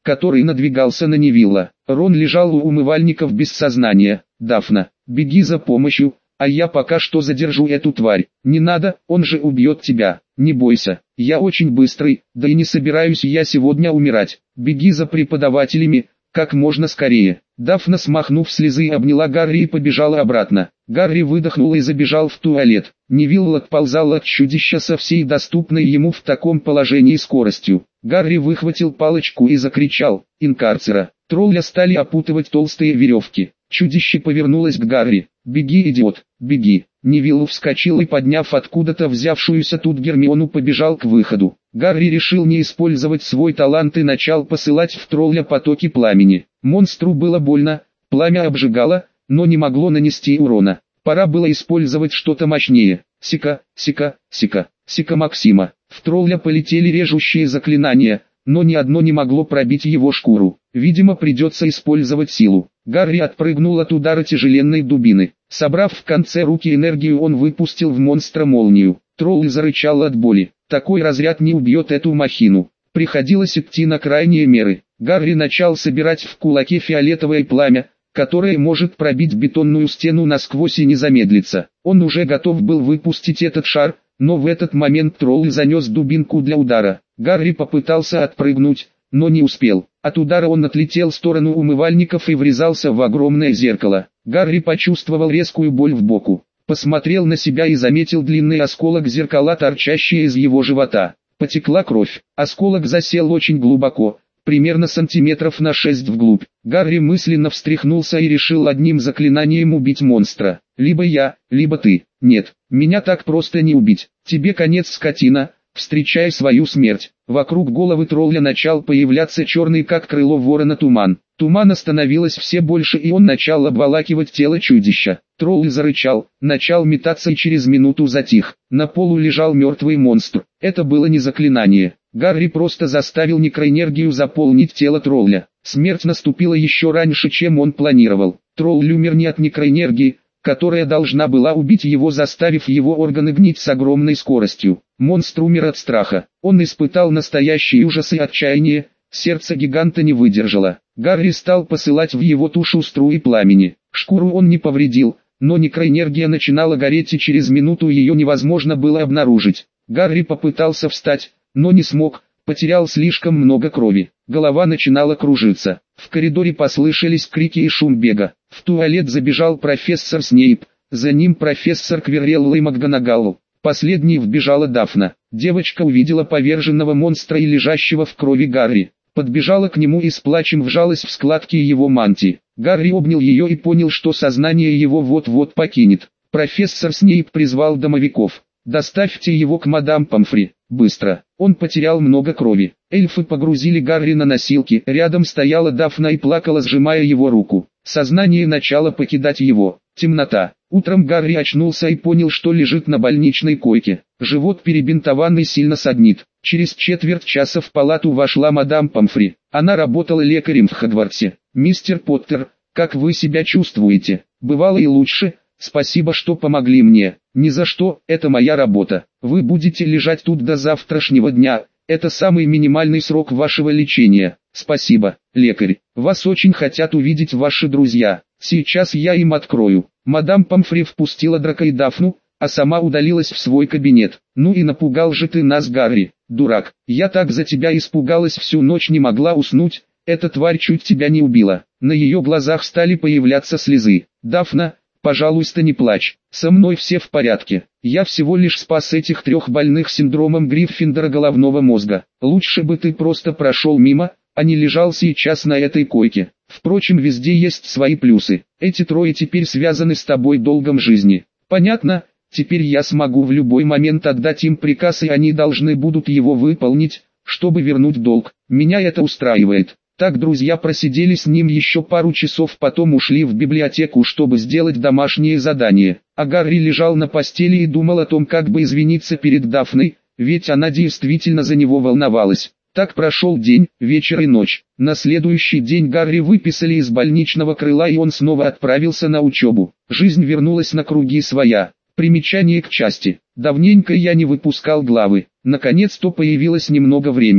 который надвигался на Невилла. Рон лежал у умывальников без сознания. «Дафна, беги за помощью, а я пока что задержу эту тварь». «Не надо, он же убьет тебя. Не бойся, я очень быстрый, да и не собираюсь я сегодня умирать. Беги за преподавателями, как можно скорее». Дафна, смахнув слезы, обняла Гарри и побежала обратно. Гарри выдохнул и забежал в туалет. Невилл отползал от чудища со всей доступной ему в таком положении скоростью. Гарри выхватил палочку и закричал: «Инкарцера!». Тролля стали опутывать толстые веревки. Чудище повернулось к Гарри. «Беги, идиот, беги!». Невилл вскочил и, подняв откуда-то взявшуюся тут Гермиону, побежал к выходу. Гарри решил не использовать свой талант и начал посылать в тролля потоки пламени. Монстру было больно, пламя обжигало, но не могло нанести урона. Пора было использовать что-то мощнее. Сика, сика, сика, сика Максима. В тролля полетели режущие заклинания, но ни одно не могло пробить его шкуру. Видимо, придется использовать силу. Гарри отпрыгнул от удара тяжеленной дубины. Собрав в конце руки энергию, он выпустил в монстра молнию. Тролль зарычал от боли. Такой разряд не убьет эту махину. Приходилось идти на крайние меры. Гарри начал собирать в кулаке фиолетовое пламя, которое может пробить бетонную стену насквозь и не замедлиться. Он уже готов был выпустить этот шар, но в этот момент тролль занес дубинку для удара. Гарри попытался отпрыгнуть, но не успел. От удара он отлетел в сторону умывальников и врезался в огромное зеркало. Гарри почувствовал резкую боль в боку. Посмотрел на себя и заметил длинный осколок зеркала, торчащий из его живота. Потекла кровь. Осколок засел очень глубоко, примерно сантиметров на 6 вглубь. Гарри мысленно встряхнулся и решил одним заклинанием убить монстра. Либо я, либо ты. Нет, меня так просто не убить. Тебе конец, скотина, встречай свою смерть. Вокруг головы тролля начал появляться черный как крыло ворона туман. Тумана становилось все больше, и он начал обволакивать тело чудища. Тролль зарычал, начал метаться и через минуту затих. На полу лежал мертвый монстр. Это было не заклинание. Гарри просто заставил некроэнергию заполнить тело тролля. Смерть наступила еще раньше, чем он планировал. Тролль умер не от некроэнергии, которая должна была убить его, заставив его органы гнить с огромной скоростью. Монстр умер от страха. Он испытал настоящий ужас и отчаяние. Сердце гиганта не выдержало. Гарри стал посылать в его тушу струи пламени. Шкуру он не повредил, но некроэнергия начинала гореть, и через минуту ее невозможно было обнаружить. Гарри попытался встать, но не смог, потерял слишком много крови. Голова начинала кружиться. В коридоре послышались крики и шум бега. В туалет забежал профессор Снейп, за ним профессор Квиррелл и МакГонагал. Последней вбежала Дафна. Девочка увидела поверженного монстра и лежащего в крови Гарри. Подбежала к нему и с плачем вжалась в складки его мантии. Гарри обнял ее и понял, что сознание его вот-вот покинет. Профессор Снейп призвал домовиков. «Доставьте его к мадам Помфри, быстро». Он потерял много крови. Эльфы погрузили Гарри на носилки. Рядом стояла Дафна и плакала, сжимая его руку. Сознание начало покидать его. Темнота. Утром Гарри очнулся и понял, что лежит на больничной койке. Живот перебинтован и сильно саднит. Через четверть часа в палату вошла мадам Помфри. Она работала лекарем в Хогвартсе. «Мистер Поттер, как вы себя чувствуете? Бывало и лучше. Спасибо, что помогли мне». «Ни за что, это моя работа. Вы будете лежать тут до завтрашнего дня. Это самый минимальный срок вашего лечения». «Спасибо, лекарь. Вас очень хотят увидеть ваши друзья. Сейчас я им открою». Мадам Помфри впустила Драко и Дафну, а сама удалилась в свой кабинет. «Ну и напугал же ты нас, Гарри, дурак. Я так за тебя испугалась, всю ночь не могла уснуть. Эта тварь чуть тебя не убила». На ее глазах стали появляться слезы. «Дафна, пожалуйста, не плачь. Со мной все в порядке. Я всего лишь спас этих 3 больных синдромом Гриффиндора головного мозга. Лучше бы ты просто прошел мимо, а не лежал сейчас на этой койке. Впрочем, везде есть свои плюсы. Эти 3 теперь связаны с тобой долгом жизни. Понятно? Теперь я смогу в любой момент отдать им приказ, и они должны будут его выполнить, чтобы вернуть долг. Меня это устраивает». Так друзья просидели с ним еще пару часов, потом ушли в библиотеку, чтобы сделать домашнее задание. А Гарри лежал на постели и думал о том, как бы извиниться перед Дафной, ведь она действительно за него волновалась. Так прошел день, вечер и ночь. На следующий день Гарри выписали из больничного крыла, и он снова отправился на учебу. Жизнь вернулась на круги своя. Примечание к части. Давненько я не выпускал главы. Наконец-то появилось немного времени.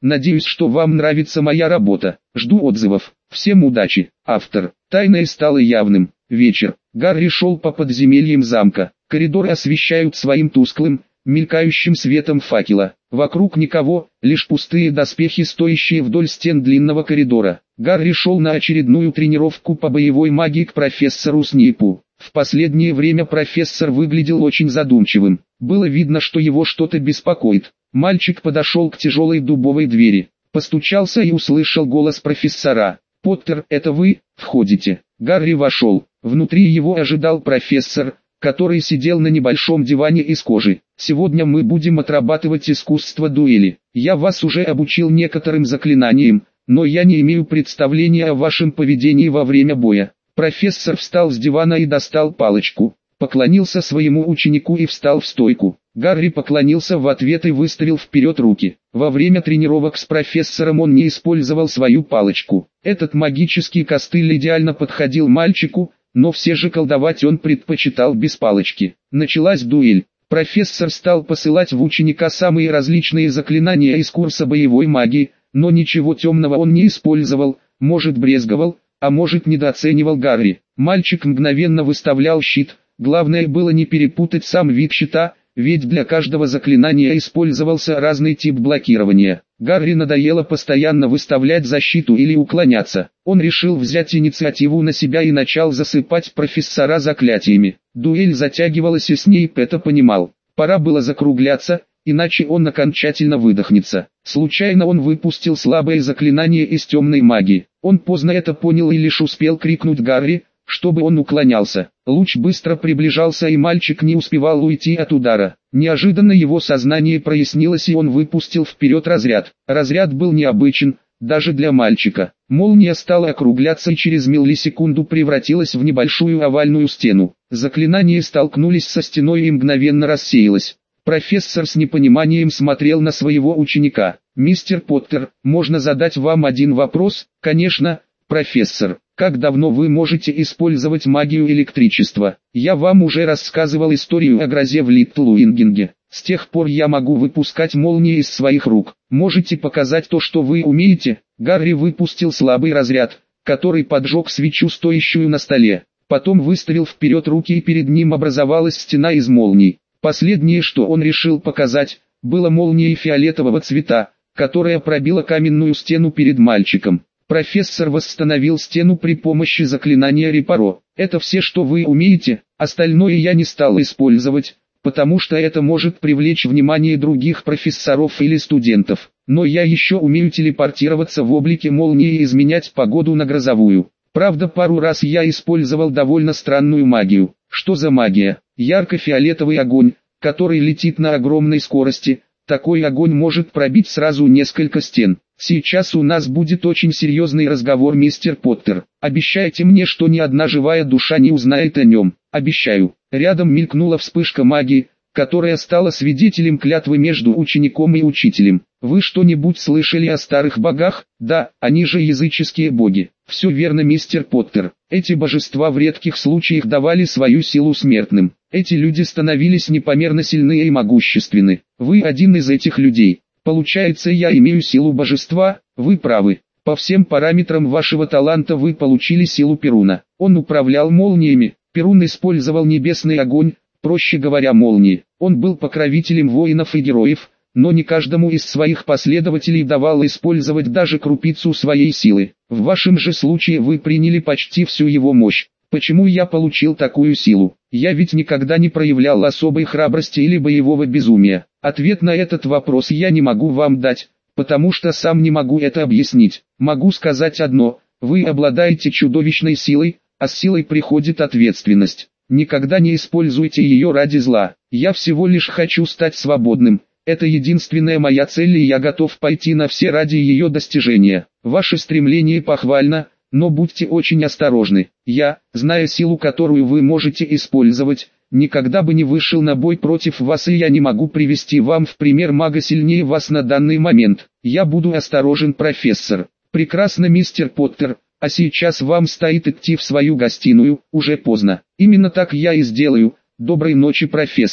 Надеюсь, что вам нравится моя работа. Жду отзывов. Всем удачи. Автор. Тайное стало явным. Вечер. Гарри шел по подземельям замка. Коридоры освещают своим тусклым, мелькающим светом факела. Вокруг никого, лишь пустые доспехи, стоящие вдоль стен длинного коридора. Гарри шел на очередную тренировку по боевой магии к профессору Снейпу. В последнее время профессор выглядел очень задумчивым. Было видно, что его что-то беспокоит. Мальчик подошел к тяжелой дубовой двери, постучался и услышал голос профессора. «Поттер, это вы? Входите». Гарри вошел. Внутри его ожидал профессор, который сидел на небольшом диване из кожи. «Сегодня мы будем отрабатывать искусство дуэли. Я вас уже обучил некоторым заклинаниям, но я не имею представления о вашем поведении во время боя». Профессор встал с дивана и достал палочку, поклонился своему ученику и встал в стойку. Гарри поклонился в ответ и выставил вперед руки. Во время тренировок с профессором он не использовал свою палочку. Этот магический костыль идеально подходил мальчику, но все же колдовать он предпочитал без палочки. Началась дуэль. Профессор стал посылать в ученика самые различные заклинания из курса боевой магии, но ничего темного он не использовал, может брезговал, а может недооценивал Гарри. Мальчик мгновенно выставлял щит, главное было не перепутать сам вид щита, ведь для каждого заклинания использовался разный тип блокирования. Гарри надоело постоянно выставлять защиту или уклоняться. Он решил взять инициативу на себя и начал засыпать профессора заклятиями. Дуэль затягивалась, и Снейп это понимал. Пора было закругляться, иначе он окончательно выдохнется. Случайно он выпустил слабое заклинание из темной магии. Он поздно это понял и лишь успел крикнуть Гарри, чтобы он уклонялся. Луч быстро приближался, и мальчик не успевал уйти от удара. Неожиданно его сознание прояснилось, и он выпустил вперед разряд. Разряд был необычен, даже для мальчика. Молния стала округляться и через миллисекунду превратилась в небольшую овальную стену. Заклинание столкнулись со стеной и мгновенно рассеялось. Профессор с непониманием смотрел на своего ученика. «Мистер Поттер, можно задать вам один вопрос?» «Конечно, профессор. Как давно вы можете использовать магию электричества? Я вам уже рассказывал историю о грозе в Литтлуингинге. С тех пор я могу выпускать молнии из своих рук. Можете показать то, что вы умеете?» Гарри выпустил слабый разряд, который поджег свечу, стоящую на столе. Потом выставил вперед руки, и перед ним образовалась стена из молний. Последнее, что он решил показать, было молнией фиолетового цвета, которая пробила каменную стену перед мальчиком. Профессор восстановил стену при помощи заклинания Репаро. «Это все, что вы умеете, остальное я не стал использовать, потому что это может привлечь внимание других профессоров или студентов. Но я еще умею телепортироваться в облике молнии и изменять погоду на грозовую. Правда, пару раз я использовал довольно странную магию». «Что за магия?» «Ярко-фиолетовый огонь, который летит на огромной скорости. Такой огонь может пробить сразу несколько стен. Сейчас у нас будет очень серьезный разговор, мистер Поттер. Обещайте мне, что ни одна живая душа не узнает о нем». «Обещаю». Рядом мелькнула вспышка магии, которая стала свидетелем клятвы между учеником и учителем. «Вы что-нибудь слышали о старых богах?» «Да, они же языческие боги». «Все верно, мистер Поттер. Эти божества в редких случаях давали свою силу смертным. Эти люди становились непомерно сильны и могущественны. Вы один из этих людей. Получается, я имею силу божества?» «Вы правы. По всем параметрам вашего таланта вы получили силу Перуна». Он управлял молниями. Перун использовал небесный огонь, проще говоря, молнии. Он был покровителем воинов и героев, но не каждому из своих последователей давал использовать даже крупицу своей силы. В вашем же случае вы приняли почти всю его мощь. Почему я получил такую силу? Я ведь никогда не проявлял особой храбрости или боевого безумия. Ответ на этот вопрос я не могу вам дать, потому что сам не могу это объяснить. Могу сказать одно: вы обладаете чудовищной силой, а с силой приходит ответственность. Никогда не используйте ее ради зла. Я всего лишь хочу стать свободным. Это единственная моя цель, и я готов пойти на все ради ее достижения. Ваше стремление похвально, но будьте очень осторожны. Я, зная силу, которую вы можете использовать, никогда бы не вышел на бой против вас, и я не могу привести вам в пример мага сильнее вас на данный момент. Я буду осторожен, профессор». «Прекрасно, мистер Поттер. А сейчас вам стоит идти в свою гостиную, уже поздно». «Именно так я и сделаю. Доброй ночи, профессор».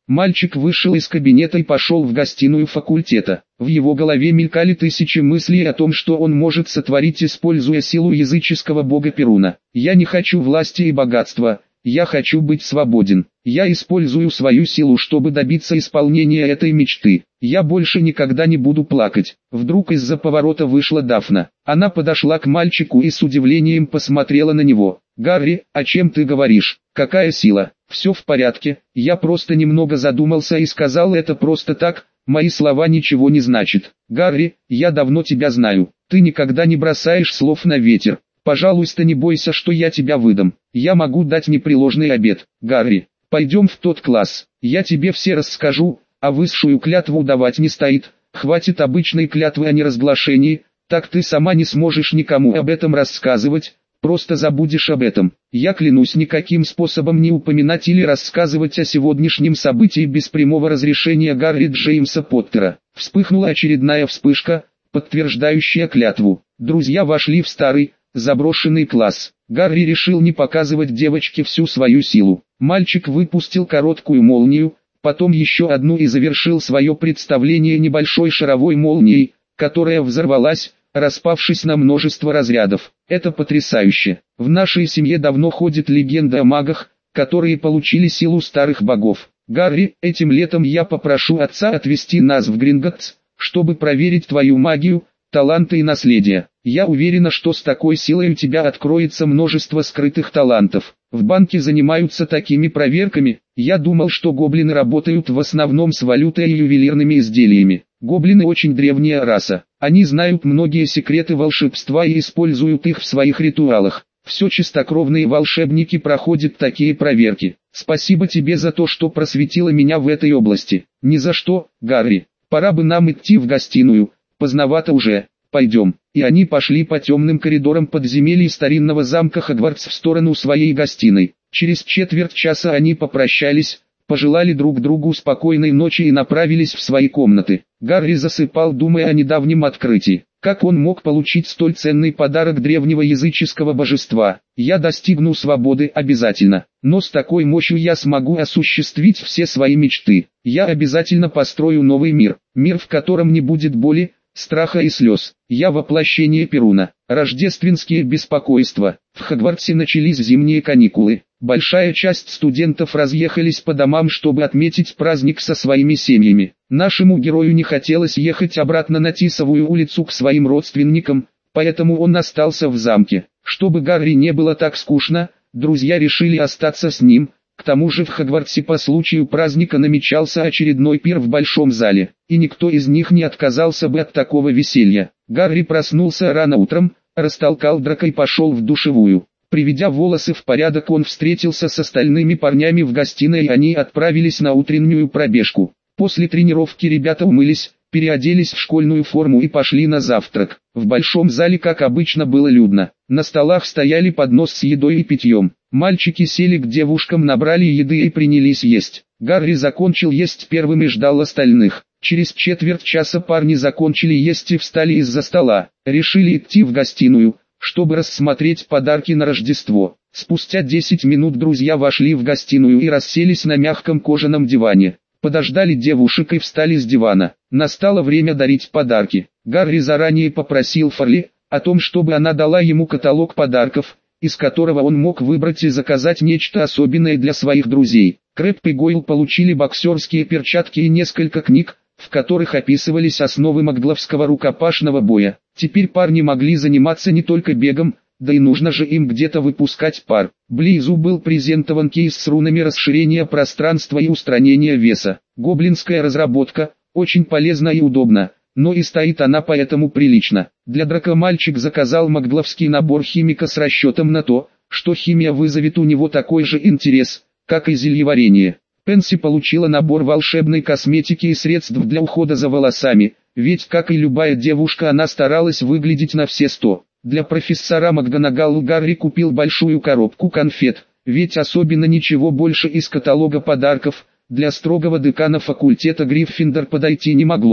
Мальчик вышел из кабинета и пошел в гостиную факультета. В его голове мелькали тысячи мыслей о том, что он может сотворить, используя силу языческого бога Перуна. «Я не хочу власти и богатства, я хочу быть свободен. Я использую свою силу, чтобы добиться исполнения этой мечты. Я больше никогда не буду плакать». Вдруг из-за поворота вышла Дафна. Она подошла к мальчику и с удивлением посмотрела на него. «Гарри, о чем ты говоришь? Какая сила?» «Все в порядке, я просто немного задумался и сказал это просто так, мои слова ничего не значат. Гарри, я давно тебя знаю, ты никогда не бросаешь слов на ветер. Пожалуйста, не бойся, что я тебя выдам. Я могу дать непреложный обет. Гарри, пойдем в тот класс, я тебе все расскажу, а высшую клятву давать не стоит. Хватит обычной клятвы о неразглашении, так ты сама не сможешь никому об этом рассказывать. Просто забудешь об этом. Я клянусь никаким способом не упоминать или рассказывать о сегодняшнем событии без прямого разрешения Гарри Джеймса Поттера. Вспыхнула очередная вспышка, подтверждающая клятву. Друзья вошли в старый, заброшенный класс. Гарри решил не показывать девочке всю свою силу. Мальчик выпустил короткую молнию, потом еще одну и завершил свое представление небольшой шаровой молнией, которая взорвалась, распавшись на множество разрядов. Это потрясающе. В нашей семье давно ходит легенда о магах, которые получили силу старых богов. Гарри, этим летом я попрошу отца отвезти нас в Гринготтс, чтобы проверить твою магию, таланты и наследие. Я уверена, что с такой силой у тебя откроется множество скрытых талантов. В банке занимаются такими проверками. Я думал, что гоблины работают в основном с валютой и ювелирными изделиями. Гоблины очень древняя раса. Они знают многие секреты волшебства и используют их в своих ритуалах. Все чистокровные волшебники проходят такие проверки. Спасибо тебе за то, что просветила меня в этой области. Ни за что, Гарри. Пора бы нам идти в гостиную. Поздновато уже. Пойдем. И они пошли по темным коридорам подземелий старинного замка Хогвартс в сторону своей гостиной. Через четверть часа они попрощались, пожелали друг другу спокойной ночи и направились в свои комнаты. Гарри засыпал, думая о недавнем открытии. Как он мог получить столь ценный подарок древнего языческого божества? Я достигну свободы обязательно, но с такой мощью я смогу осуществить все свои мечты. Я обязательно построю новый мир, мир, в котором не будет боли, страха и слез. Я воплощение Перуна. Рождественские беспокойства. В Хогвартсе начались зимние каникулы. Большая часть студентов разъехались по домам, чтобы отметить праздник со своими семьями. Нашему герою не хотелось ехать обратно на Тисовую улицу к своим родственникам, поэтому он остался в замке. Чтобы Гарри не было так скучно, друзья решили остаться с ним. К тому же в Хогвартсе по случаю праздника намечался очередной пир в большом зале, и никто из них не отказался бы от такого веселья. Гарри проснулся рано утром, растолкал Драко и пошел в душевую. Приведя волосы в порядок, он встретился с остальными парнями в гостиной, и они отправились на утреннюю пробежку. После тренировки ребята умылись, переоделись в школьную форму и пошли на завтрак. В большом зале, как обычно, было людно. На столах стояли поднос с едой и питьем. Мальчики сели к девушкам, набрали еды и принялись есть. Гарри закончил есть первым и ждал остальных. Через четверть часа парни закончили есть и встали из-за стола. Решили идти в гостиную, чтобы рассмотреть подарки на Рождество. Спустя 10 минут друзья вошли в гостиную и расселись на мягком кожаном диване. Подождали девушек и встали с дивана. Настало время дарить подарки. Гарри заранее попросил Фарли о том, чтобы она дала ему каталог подарков, из которого он мог выбрать и заказать нечто особенное для своих друзей. Крэб и Гойл получили боксерские перчатки и несколько книг, в которых описывались основы магловского рукопашного боя. Теперь парни могли заниматься не только бегом, да и нужно же им где-то выпускать пар. Близу был презентован кейс с рунами расширения пространства и устранения веса. Гоблинская разработка, очень полезна и удобна, но и стоит она поэтому прилично. Для Драко мальчик заказал магловский набор химика с расчетом на то, что химия вызовет у него такой же интерес, как и зельеварение. Пенси получила набор волшебной косметики и средств для ухода за волосами, ведь как и любая девушка она старалась выглядеть на все 100. Для профессора МакГонагал Гарри купил большую коробку конфет, ведь особенно ничего больше из каталога подарков для строгого декана факультета Гриффиндор подойти не могло.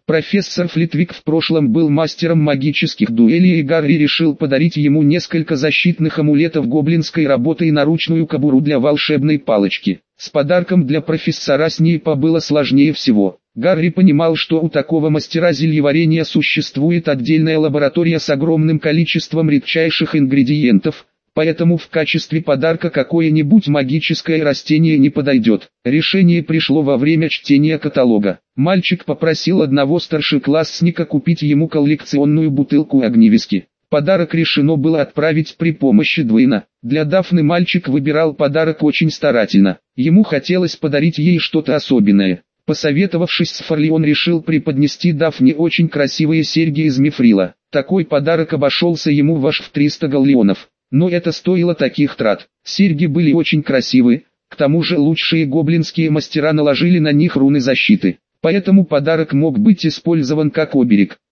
Профессор Флитвик в прошлом был мастером магических дуэлей, и Гарри решил подарить ему несколько защитных амулетов гоблинской работы и наручную кобуру для волшебной палочки. С подарком для профессора Снейпа было сложнее всего. Гарри понимал, что у такого мастера зельеварения существует отдельная лаборатория с огромным количеством редчайших ингредиентов, поэтому в качестве подарка какое-нибудь магическое растение не подойдет. Решение пришло во время чтения каталога. Мальчик попросил одного старшеклассника купить ему коллекционную бутылку огневиски. Подарок решено было отправить при помощи Двейна. Для Дафны мальчик выбирал подарок очень старательно. Ему хотелось подарить ей что-то особенное. Посоветовавшись с Фарли, он решил преподнести Дафне очень красивые серьги из мифрила. Такой подарок обошелся ему аж в 300 галлеонов. Но это стоило таких трат. Серьги были очень красивы, к тому же лучшие гоблинские мастера наложили на них руны защиты. Поэтому подарок мог быть использован как оберег.